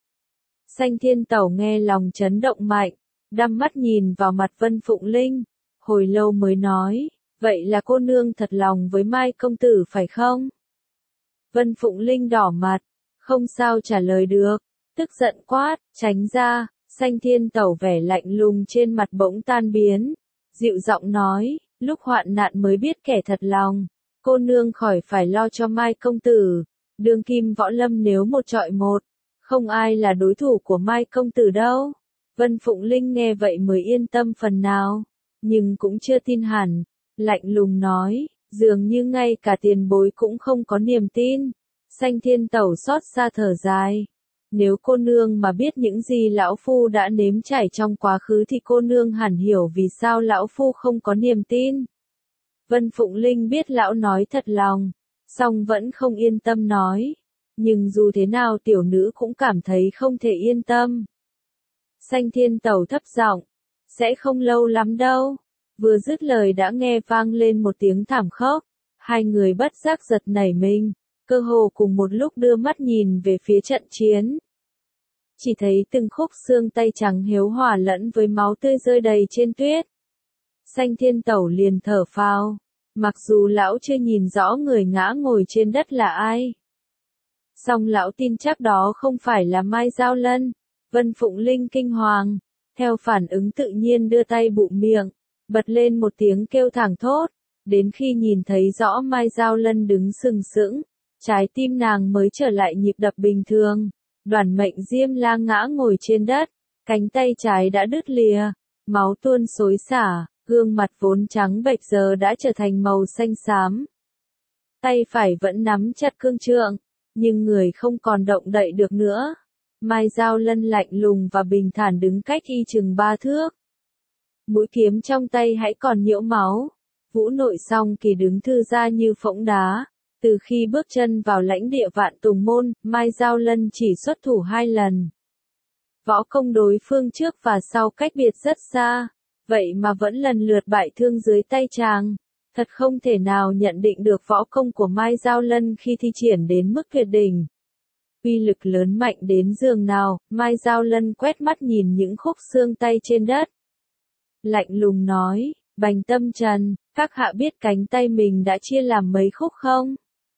Sanh Thiên Tẩu nghe lòng chấn động mạnh, đăm mắt nhìn vào mặt Vân Phụng Linh, hồi lâu mới nói, vậy là cô nương thật lòng với Mai công tử phải không? Vân Phụng Linh đỏ mặt, không sao trả lời được, tức giận quát, tránh ra. Sanh Thiên Tẩu vẻ lạnh lùng trên mặt bỗng tan biến, dịu giọng nói, lúc hoạn nạn mới biết kẻ thật lòng, cô nương khỏi phải lo cho Mai công tử, đương kim võ lâm nếu một trọi một, không ai là đối thủ của Mai công tử đâu. Vân Phụng Linh nghe vậy mới yên tâm phần nào, nhưng cũng chưa tin hẳn, lạnh lùng nói, dường như ngay cả tiền bối cũng không có niềm tin. Sanh Thiên Tẩu xót xa thở dài. Nếu cô nương mà biết những gì lão phu đã nếm trải trong quá khứ thì cô nương hẳn hiểu vì sao lão phu không có niềm tin. Vân Phụng Linh biết lão nói thật lòng, song vẫn không yên tâm nói. Nhưng dù thế nào tiểu nữ cũng cảm thấy không thể yên tâm. Sanh Thiên Tẩu thấp giọng, sẽ không lâu lắm đâu. Vừa dứt lời đã nghe vang lên một tiếng thảm khốc. Hai người bất giác giật nảy mình, cơ hồ cùng một lúc đưa mắt nhìn về phía trận chiến. Chỉ thấy từng khúc xương tay trắng hiếu hòa lẫn với máu tươi rơi đầy trên tuyết. Sanh Thiên Tẩu liền thở phào, mặc dù lão chưa nhìn rõ người ngã ngồi trên đất là ai. Song lão tin chắc đó không phải là Mai Giao Lân. Vân Phụng Linh kinh hoàng, theo phản ứng tự nhiên đưa tay bụm miệng, bật lên một tiếng kêu thảng thốt, đến khi nhìn thấy rõ Mai Giao Lân đứng sừng sững, trái tim nàng mới trở lại nhịp đập bình thường. Đoàn Mệnh Diêm La ngã ngồi trên đất, cánh tay trái đã đứt lìa, máu tuôn xối xả, gương mặt vốn trắng bệch giờ đã trở thành màu xanh xám. Tay phải vẫn nắm chặt cương trượng, nhưng người không còn động đậy được nữa. Mai Giao Lân lạnh lùng và bình thản đứng cách y chừng 3 thước. Mũi kiếm trong tay hãy còn nhiễu máu. Vũ Nội Song Kỳ đứng thư ra như phỗng đá. Từ khi bước chân vào lãnh địa Vạn Tùng Môn, Mai Giao Lân chỉ xuất thủ 2 lần. Võ công đối phương trước và sau cách biệt rất xa, vậy mà vẫn lần lượt bại thương dưới tay chàng. Thật không thể nào nhận định được võ công của Mai Giao Lân khi thi triển đến mức tuyệt đỉnh. Uy lực lớn mạnh đến giường nào, Mai Giao Lân quét mắt nhìn những khúc xương tay trên đất. Lạnh lùng nói, Bành Tâm Trần, các hạ biết cánh tay mình đã chia làm mấy khúc không?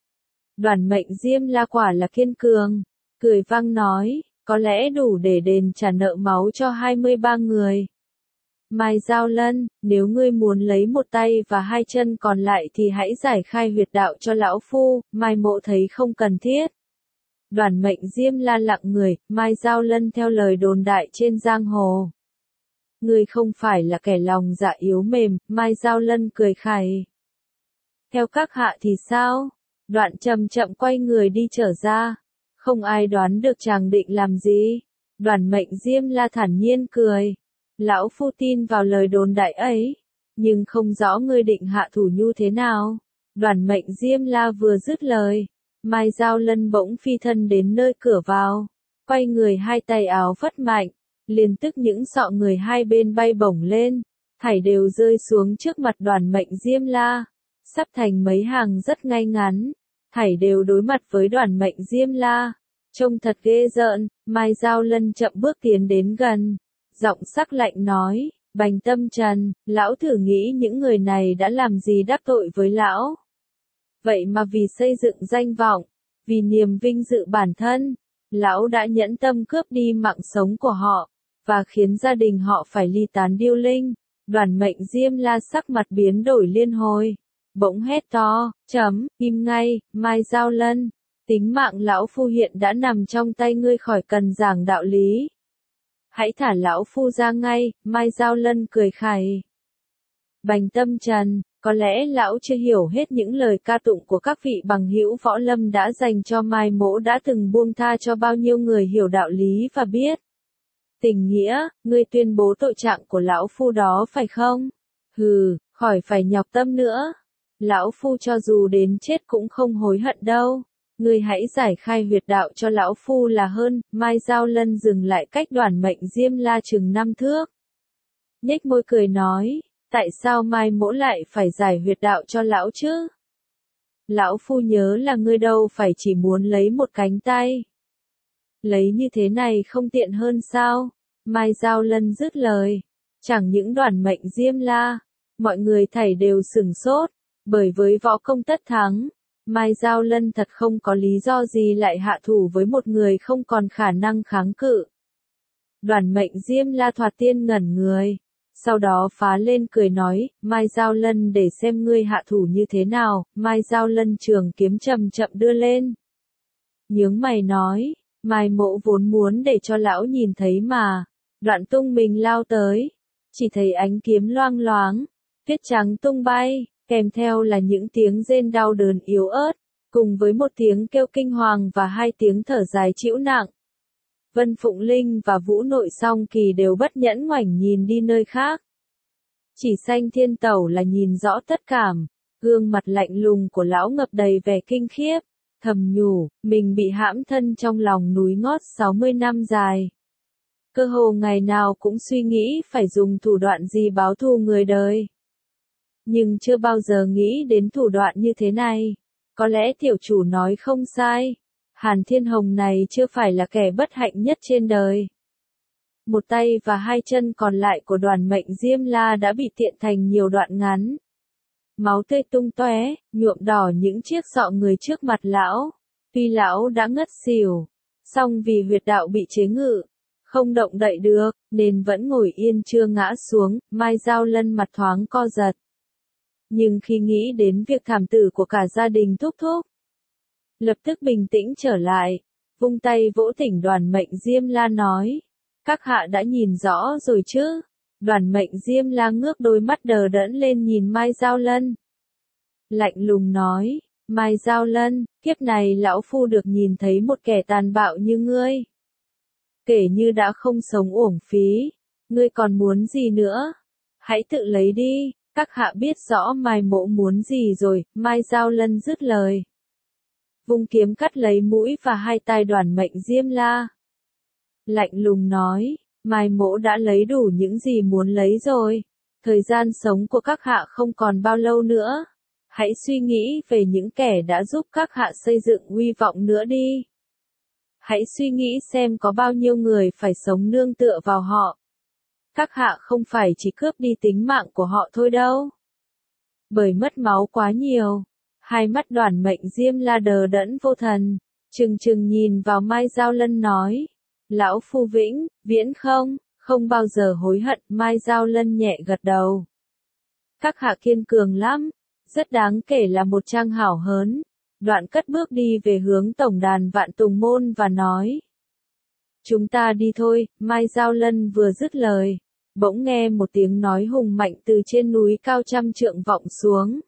Đoàn Mệnh Diêm La quả là kiên cường, cười vang nói, có lẽ đủ để đền trả nợ máu cho 23 người. Mai Giao Lân, nếu ngươi muốn lấy một tay và 2 chân còn lại thì hãy giải khai huyệt đạo cho lão phu, Mai mộ thấy không cần thiết. Đoàn Mệnh Diêm La lặng người, Mai Giao Lân theo lời đồn đại trên giang hồ. Ngươi không phải là kẻ lòng dạ yếu mềm, Mai Giao Lân cười khẩy. Theo các hạ thì sao? Đoạn chậm chậm quay người đi trở ra. Không ai đoán được chàng định làm gì. Đoàn Mệnh Diêm La thản nhiên cười. Lão phu tin vào lời đồn đại ấy, nhưng không rõ ngươi định hạ thủ như thế nào. Đoàn Mệnh Diêm La vừa dứt lời, Mai Giao Lân bỗng phi thân đến nơi cửa vào, quay người hai tay áo phất mạnh, liền tức những sọ người hai bên bay bổng lên, thảy đều rơi xuống trước mặt Đoàn Mệnh Diêm La, sắp thành mấy hàng rất ngay ngắn, thảy đều đối mặt với Đoàn Mệnh Diêm La. Trông thật ghê rợn, Mai Giao Lân chậm bước tiến đến gần, giọng sắc lạnh nói, Bành Tâm Trần, lão thử nghĩ những người này đã làm gì đắc tội với lão. Vậy mà vì xây dựng danh vọng, vì niềm vinh dự bản thân, lão đã nhẫn tâm cướp đi mạng sống của họ, và khiến gia đình họ phải ly tán điêu linh. Đoàn Mệnh Diêm La sắc mặt biến đổi liên hồi, bỗng hét to, im ngay, Mai Giao Lân, tính mạng lão phu hiện đã nằm trong tay ngươi, khỏi cần giảng đạo lý. Hãy thả lão phu ra ngay, Mai Giao Lân cười khẩy. Bành Tâm Trần, có lẽ lão chưa hiểu hết những lời ca tụng của các vị bằng hữu võ lâm đã dành cho Mai mỗ đã từng buông tha cho bao nhiêu người hiểu đạo lý và biết tình nghĩa, ngươi tuyên bố tội trạng của lão phu đó phải không? Hừ, khỏi phải nhọc tâm nữa. Lão phu cho dù đến chết cũng không hối hận đâu. Ngươi hãy giải khai huyệt đạo cho lão phu là hơn. Mai Giao Lân dừng lại cách Đoàn Mệnh Diêm La chừng 5 thước. Nhếch môi cười nói, tại sao Mai Mỗ lại phải giải huyệt đạo cho lão chứ? Lão phu nhớ là ngươi đâu phải chỉ muốn lấy một cánh tay. Lấy như thế này không tiện hơn sao? Mai Giao Lân dứt lời. Chẳng những Đoàn Mệnh Diêm La, mọi người thảy đều sửng sốt, bởi với võ công tất thắng. Mai Giao Lân thật không có lý do gì lại hạ thủ với một người không còn khả năng kháng cự. Đoàn Mệnh Diêm La thoạt tiên ngẩn người, sau đó phá lên cười nói, Mai Giao Lân để xem ngươi hạ thủ như thế nào. Mai Giao Lân trường kiếm chậm chậm đưa lên. Nhướng mày nói, Mai Mỗ vốn muốn để cho lão nhìn thấy mà. Đoạn tung mình lao tới, chỉ thấy ánh kiếm loang loáng, tuyết trắng tung bay, kèm theo là những tiếng rên đau đớn yếu ớt, cùng với một tiếng kêu kinh hoàng và 2 tiếng thở dài trĩu nặng. Vân Phụng Linh và Vũ Nội Song Kỳ đều bất nhẫn ngoảnh nhìn đi nơi khác. Chỉ Xanh Thiên Tẩu là nhìn rõ tất cảm, gương mặt lạnh lùng của lão ngập đầy vẻ kinh khiếp, thầm nhủ, mình bị hãm thân trong lòng núi ngót 60 năm dài. Cơ hồ ngày nào cũng suy nghĩ phải dùng thủ đoạn gì báo thù người đời. Nhưng chưa bao giờ nghĩ đến thủ đoạn như thế này. Có lẽ tiểu chủ nói không sai. Hàn Thiên Hồng này chưa phải là kẻ bất hạnh nhất trên đời. Một tay và 2 chân còn lại của Đoàn Mệnh Diêm La đã bị tiện thành nhiều đoạn ngắn. Máu tươi tung tóe, nhuộm đỏ những chiếc sọ người trước mặt lão. Tuy lão đã ngất xỉu, song vì huyệt đạo bị chế ngự, không động đậy được, nên vẫn ngồi yên chưa ngã xuống. Mai Giao Lân mặt thoáng co giật. Nhưng khi nghĩ đến việc thảm tử của cả gia đình Thúc Thúc, lập tức bình tĩnh trở lại, vung tay vỗ thỉnh Đoàn Mệnh Diêm La nói, các hạ đã nhìn rõ rồi chứ? Đoàn Mệnh Diêm La ngước đôi mắt đờ đẫn lên nhìn Mai Giao Lân. Lạnh lùng nói, Mai Giao Lân, kiếp này lão phu được nhìn thấy một kẻ tàn bạo như ngươi. Kể như đã không sống uổng phí, ngươi còn muốn gì nữa? Hãy tự lấy đi, các hạ biết rõ Mai Mỗ muốn gì rồi. Mai Giao Lân dứt lời, vung kiếm cắt lấy mũi và 2 tai Đoàn Mệnh Diêm La. Lạnh lùng nói, Mai Mỗ đã lấy đủ những gì muốn lấy rồi. Thời gian sống của các hạ không còn bao lâu nữa. Hãy suy nghĩ về những kẻ đã giúp các hạ xây dựng uy vọng nữa đi. Hãy suy nghĩ xem có bao nhiêu người phải sống nương tựa vào họ. Các hạ không phải chỉ cướp đi tính mạng của họ thôi đâu. Bởi mất máu quá nhiều. 2 mắt Đoàn Mệnh Diêm La đờ đẫn vô thần, trừng trừng nhìn vào Mai Giao Lân nói, lão phu vĩnh, viễn không bao giờ hối hận. Mai Giao Lân nhẹ gật đầu. Các hạ kiên cường lắm, rất đáng kể là một trang hảo hớn. Đoạn cất bước đi về hướng tổng đàn Vạn Tùng Môn và nói, chúng ta đi thôi. Mai Giao Lân vừa dứt lời, bỗng nghe một tiếng nói hùng mạnh từ trên núi cao trăm trượng vọng xuống.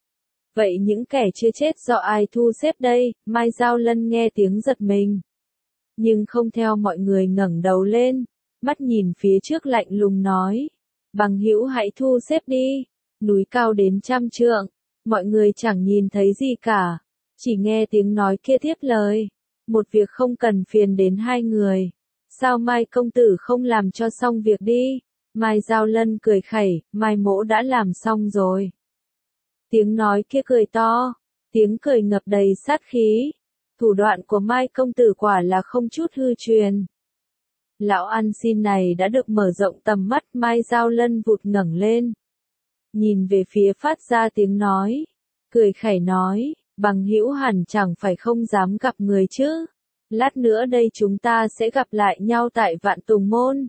Vậy những kẻ chưa chết do ai thu xếp đây? Mai Giao Lân nghe tiếng giật mình, nhưng không theo mọi người ngẩng đầu lên, mắt nhìn phía trước lạnh lùng nói, bằng hữu hãy thu xếp đi. Núi cao đến trăm trượng, mọi người chẳng nhìn thấy gì cả, chỉ nghe tiếng nói kia tiếp lời, một việc không cần phiền đến 2 người. Sao Mai công tử không làm cho xong việc đi? Mai Giao Lân cười khẩy, Mai Mỗ đã làm xong rồi. Tiếng nói kia cười to, tiếng cười ngập đầy sát khí. Thủ đoạn của Mai công tử quả là không chút hư truyền. Lão ăn xin này đã được mở rộng tầm mắt. Mai Giao Lân vụt ngẩng lên, nhìn về phía phát ra tiếng nói, cười khẩy nói, bằng hữu hẳn chẳng phải không dám gặp người chứ. Lát nữa đây chúng ta sẽ gặp lại nhau tại Vạn Tùng Môn.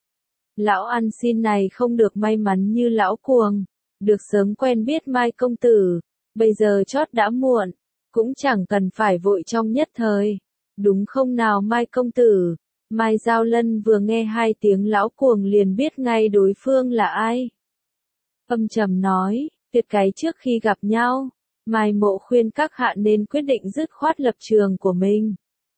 Lão ăn xin này không được may mắn như lão cuồng, được sớm quen biết Mai công tử, bây giờ chót đã muộn, cũng chẳng cần phải vội trong nhất thời. Đúng không nào Mai công tử? Mai Giao Lân vừa nghe 2 tiếng lão cuồng liền biết ngay đối phương là ai. Âm trầm nói, tuyệt cái trước khi gặp nhau, Mai Mộ khuyên các hạ nên quyết định dứt khoát lập trường của mình.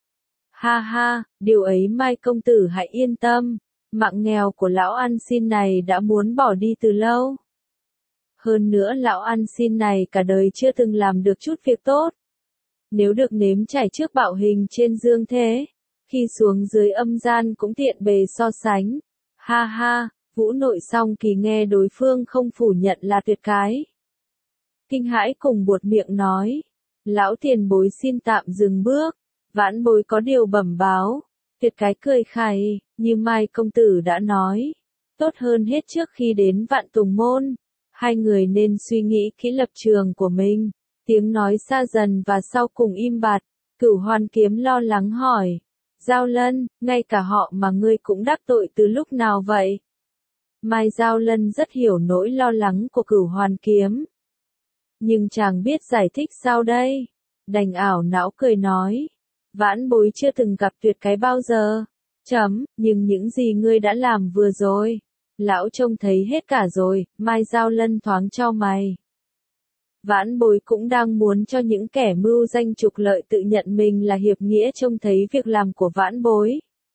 Ha ha, điều ấy Mai công tử hãy yên tâm, mạng nghèo của lão ăn xin này đã muốn bỏ đi từ lâu. Hơn nữa lão ăn xin này cả đời chưa từng làm được chút việc tốt. Nếu được nếm trải trước bạo hình trên dương thế, khi xuống dưới âm gian cũng tiện bề so sánh. Ha ha, Vũ Nội Song Kỳ nghe đối phương không phủ nhận là tuyệt cái. Kinh hãi cùng buột miệng nói. Lão tiền bối xin tạm dừng bước. Vãn bối có điều bẩm báo. Tuyệt cái cười khẩy, như Mai công tử đã nói. Tốt hơn hết trước khi đến Vạn Tùng Môn. Hai người nên suy nghĩ kỹ lập trường của mình. Tiếng nói xa dần và sau cùng im bặt. Cửu Hoan Kiếm lo lắng hỏi. Giao Lân, ngay cả họ mà ngươi cũng đắc tội từ lúc nào vậy? Mai Giao Lân rất hiểu nỗi lo lắng của Cửu Hoan Kiếm. Nhưng chàng biết giải thích sao đây? Đành ảo não cười nói. Vãn bối chưa từng gặp tuyệt cái bao giờ. Nhưng những gì ngươi đã làm vừa rồi. Lão trông thấy hết cả rồi, Mai Giao Lân thoáng cho mày. Vãn bối cũng đang muốn cho những kẻ mưu danh trục lợi tự nhận mình là hiệp nghĩa trông thấy việc làm của vãn bối.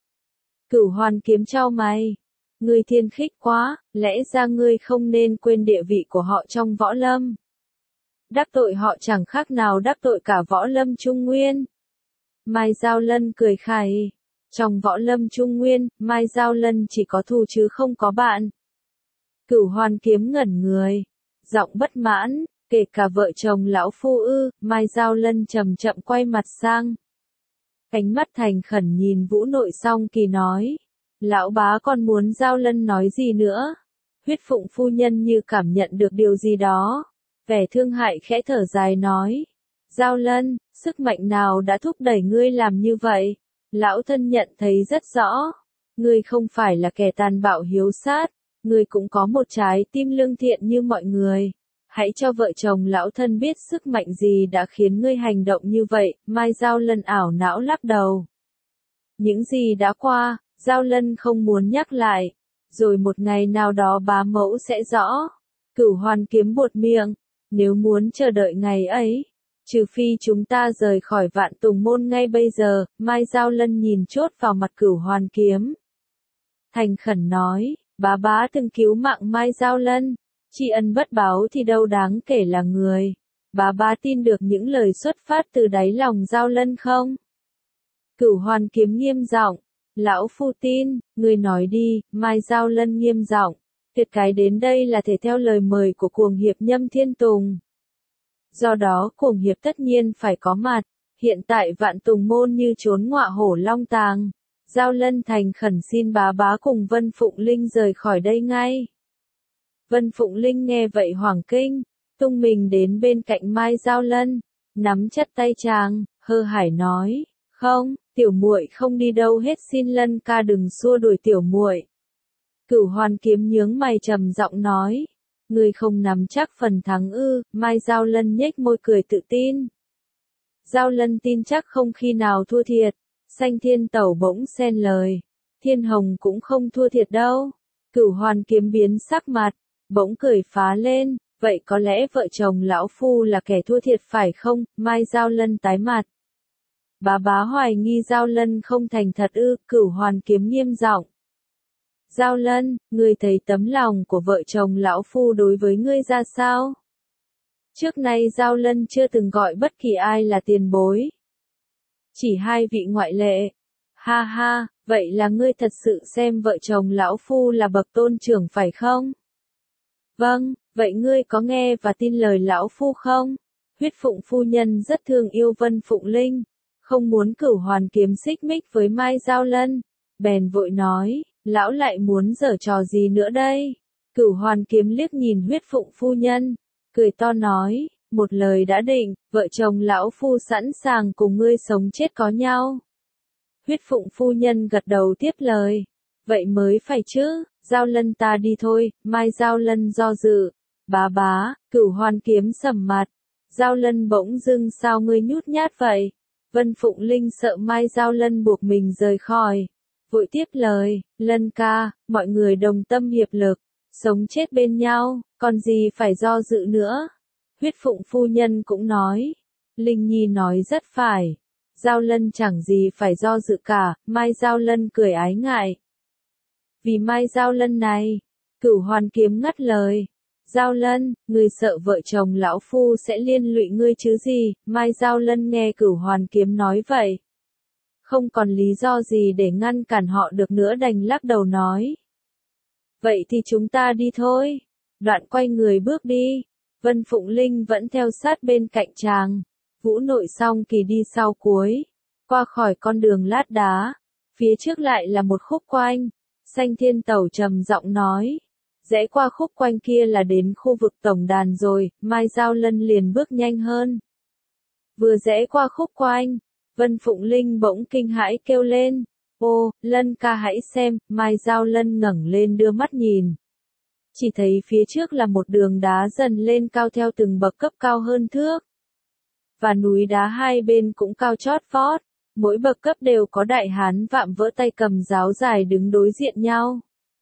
Cửu Hoan Kiếm cho mày. Ngươi thiên khích quá, lẽ ra ngươi không nên quên địa vị của họ trong võ lâm. Đắc tội họ chẳng khác nào đắc tội cả võ lâm Trung Nguyên. Mai Giao Lân cười khẩy. Trong võ lâm Trung Nguyên, Mai Giao Lân chỉ có thù chứ không có bạn. Cửu Hoan Kiếm ngẩn người. Giọng bất mãn, kể cả vợ chồng lão phu ư, Mai Giao Lân chậm chậm quay mặt sang. Ánh mắt thành khẩn nhìn Vũ Nội Song Kỳ nói. Lão bá còn muốn Giao Lân nói gì nữa? Huyết Phụng phu nhân như cảm nhận được điều gì đó. Vẻ thương hại khẽ thở dài nói. Giao Lân, sức mạnh nào đã thúc đẩy ngươi làm như vậy? Lão thân nhận thấy rất rõ. Ngươi không phải là kẻ tàn bạo hiếu sát. Ngươi cũng có một trái tim lương thiện như mọi người. Hãy cho vợ chồng lão thân biết sức mạnh gì đã khiến ngươi hành động như vậy. Mai Giao Lân ảo não lắc đầu. Những gì đã qua, Giao Lân không muốn nhắc lại. Rồi một ngày nào đó bá mẫu sẽ rõ. Cửu Hoan Kiếm buột miệng. Nếu muốn chờ đợi ngày ấy, trừ phi chúng ta rời khỏi Vạn Tùng Môn ngay bây giờ. Mai Giao Lân nhìn chốt vào mặt Cửu Hoan Kiếm. Thành khẩn nói, bá từng cứu mạng Mai Giao Lân. Tri ân bất báo thì đâu đáng kể là người. Bá tin được những lời xuất phát từ đáy lòng Giao Lân không? Cửu Hoan Kiếm nghiêm giọng. Lão phu tin, người nói đi. Mai Giao Lân nghiêm giọng. Tuyệt cái đến đây là thể theo lời mời của cuồng hiệp Nhâm Thiên Tùng. Do đó cuồng hiệp tất nhiên phải có mặt. Hiện tại Vạn Tùng Môn như trốn ngọa hổ long tàng. Giao Lân thành khẩn xin bá cùng Vân Phụng Linh rời khỏi đây ngay. Vân Phụng Linh nghe vậy hoảng kinh, tung mình đến bên cạnh Mai Giao Lân, nắm chặt tay chàng, hơ hải nói, không, tiểu muội không đi đâu hết, xin Lân ca đừng xua đuổi tiểu muội. Cửu Hoan Kiếm nhướng mày trầm giọng nói, ngươi không nắm chắc phần thắng ư? Mai Giao Lân nhếch môi cười tự tin. Giao Lân tin chắc không khi nào thua thiệt. Sanh Thiên Tẩu bỗng xen lời, Thiên Hồng cũng không thua thiệt đâu. Cửu Hoan Kiếm biến sắc mặt, bỗng cười phá lên, vậy có lẽ vợ chồng lão phu là kẻ thua thiệt phải không? Mai Giao Lân tái mặt. Bá hoài nghi Giao Lân không thành thật ư? Cửu Hoan Kiếm nghiêm giọng. Giao Lân, ngươi thấy tấm lòng của vợ chồng lão phu đối với ngươi ra sao? Trước nay Giao Lân chưa từng gọi bất kỳ ai là tiền bối. Chỉ hai vị ngoại lệ. Ha ha, vậy là ngươi thật sự xem vợ chồng lão phu là bậc tôn trưởng phải không? Vâng, vậy ngươi có nghe và tin lời lão phu không? Huyết Phụng phu nhân rất thương yêu Vân Phụng Linh, không muốn Cửu Hoan Kiếm xích mích với Mai Giao Lân, bèn vội nói, lão lại muốn giở trò gì nữa đây? Cửu Hoan Kiếm liếc nhìn Huyết Phụng phu nhân, cười to nói, một lời đã định, vợ chồng lão phu sẵn sàng cùng ngươi sống chết có nhau. Huyết Phụng phu nhân gật đầu tiếp lời, vậy mới phải chứ, Giao Lân ta đi thôi. Mai Giao Lân do dự, bá, Cửu Hoan Kiếm sầm mặt, Giao Lân bỗng dưng sao ngươi nhút nhát vậy? Vân Phụng Linh sợ Mai Giao Lân buộc mình rời khỏi, vội tiếp lời, Lân ca, mọi người đồng tâm hiệp lực, sống chết bên nhau, còn gì phải do dự nữa. Huyết Phụng phu nhân cũng nói, Linh Nhi nói rất phải, Giao Lân chẳng gì phải do dự cả. Mai Giao Lân cười ái ngại. Vì Mai Giao Lân này, Cửu Hoan Kiếm ngắt lời, Giao Lân, người sợ vợ chồng lão phu sẽ liên lụy ngươi chứ gì, Mai Giao Lân nghe Cửu Hoàn Kiếm nói vậy. Không còn lý do gì để ngăn cản họ được nữa đành lắc đầu nói. Vậy thì chúng ta đi thôi. Đoạn quay người bước đi. Vân Phụng Linh vẫn theo sát bên cạnh chàng. Vũ Nội Song Kỳ đi sau cuối. Qua khỏi con đường lát đá. Phía trước lại là một khúc quanh. Sanh Thiên Tẩu trầm giọng nói. Rẽ qua khúc quanh kia là đến khu vực tổng đàn rồi, Mai Giao Lân liền bước nhanh hơn. Vừa rẽ qua khúc quanh, Vân Phụng Linh bỗng kinh hãi kêu lên. Ô, Lân ca hãy xem, Mai Giao Lân ngẩng lên đưa mắt nhìn. Chỉ thấy phía trước là một đường đá dần lên cao theo từng bậc cấp cao hơn thước. Và núi đá hai bên cũng cao chót vót, mỗi bậc cấp đều có đại hán vạm vỡ tay cầm giáo dài đứng đối diện nhau.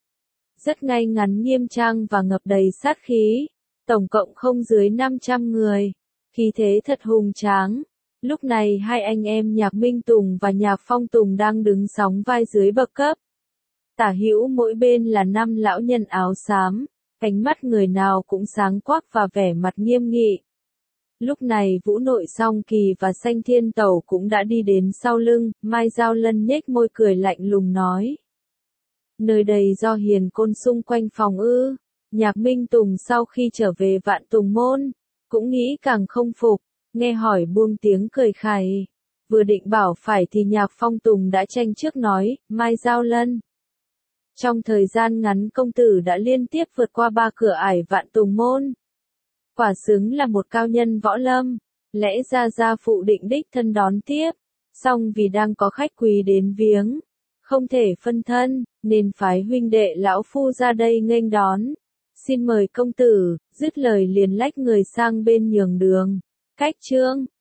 Rất ngay ngắn nghiêm trang và ngập đầy sát khí, tổng cộng không dưới 500 người, khí thế thật hùng tráng. Lúc này hai anh em Nhạc Minh Tùng và Nhạc Phong Tùng đang đứng sóng vai dưới bậc cấp. Tả hữu mỗi bên là 5 lão nhân áo xám, ánh mắt người nào cũng sáng quắc và vẻ mặt nghiêm nghị. Lúc này Vũ Nội Song Kỳ và Sanh Thiên Tẩu cũng đã đi đến sau lưng, Mai Giao Lân nhếch môi cười lạnh lùng nói. Nơi đây do hiền côn xung quanh phòng ư. Nhạc Minh Tùng sau khi trở về Vạn Tùng Môn, cũng nghĩ càng không phục, nghe hỏi buông tiếng cười khày. Vừa định bảo phải thì Nhạc Phong Tùng đã tranh trước nói, Mai Giao Lân. Trong thời gian ngắn công tử đã liên tiếp vượt qua 3 cửa ải Vạn Tùng Môn. Quả xứng là một cao nhân võ lâm, lẽ ra gia phụ định đích thân đón tiếp, song vì đang có khách quý đến viếng, không thể phân thân, nên phái huynh đệ lão phu ra đây nghênh đón. Xin mời công tử, dứt lời liền lách người sang bên nhường đường. Cách chương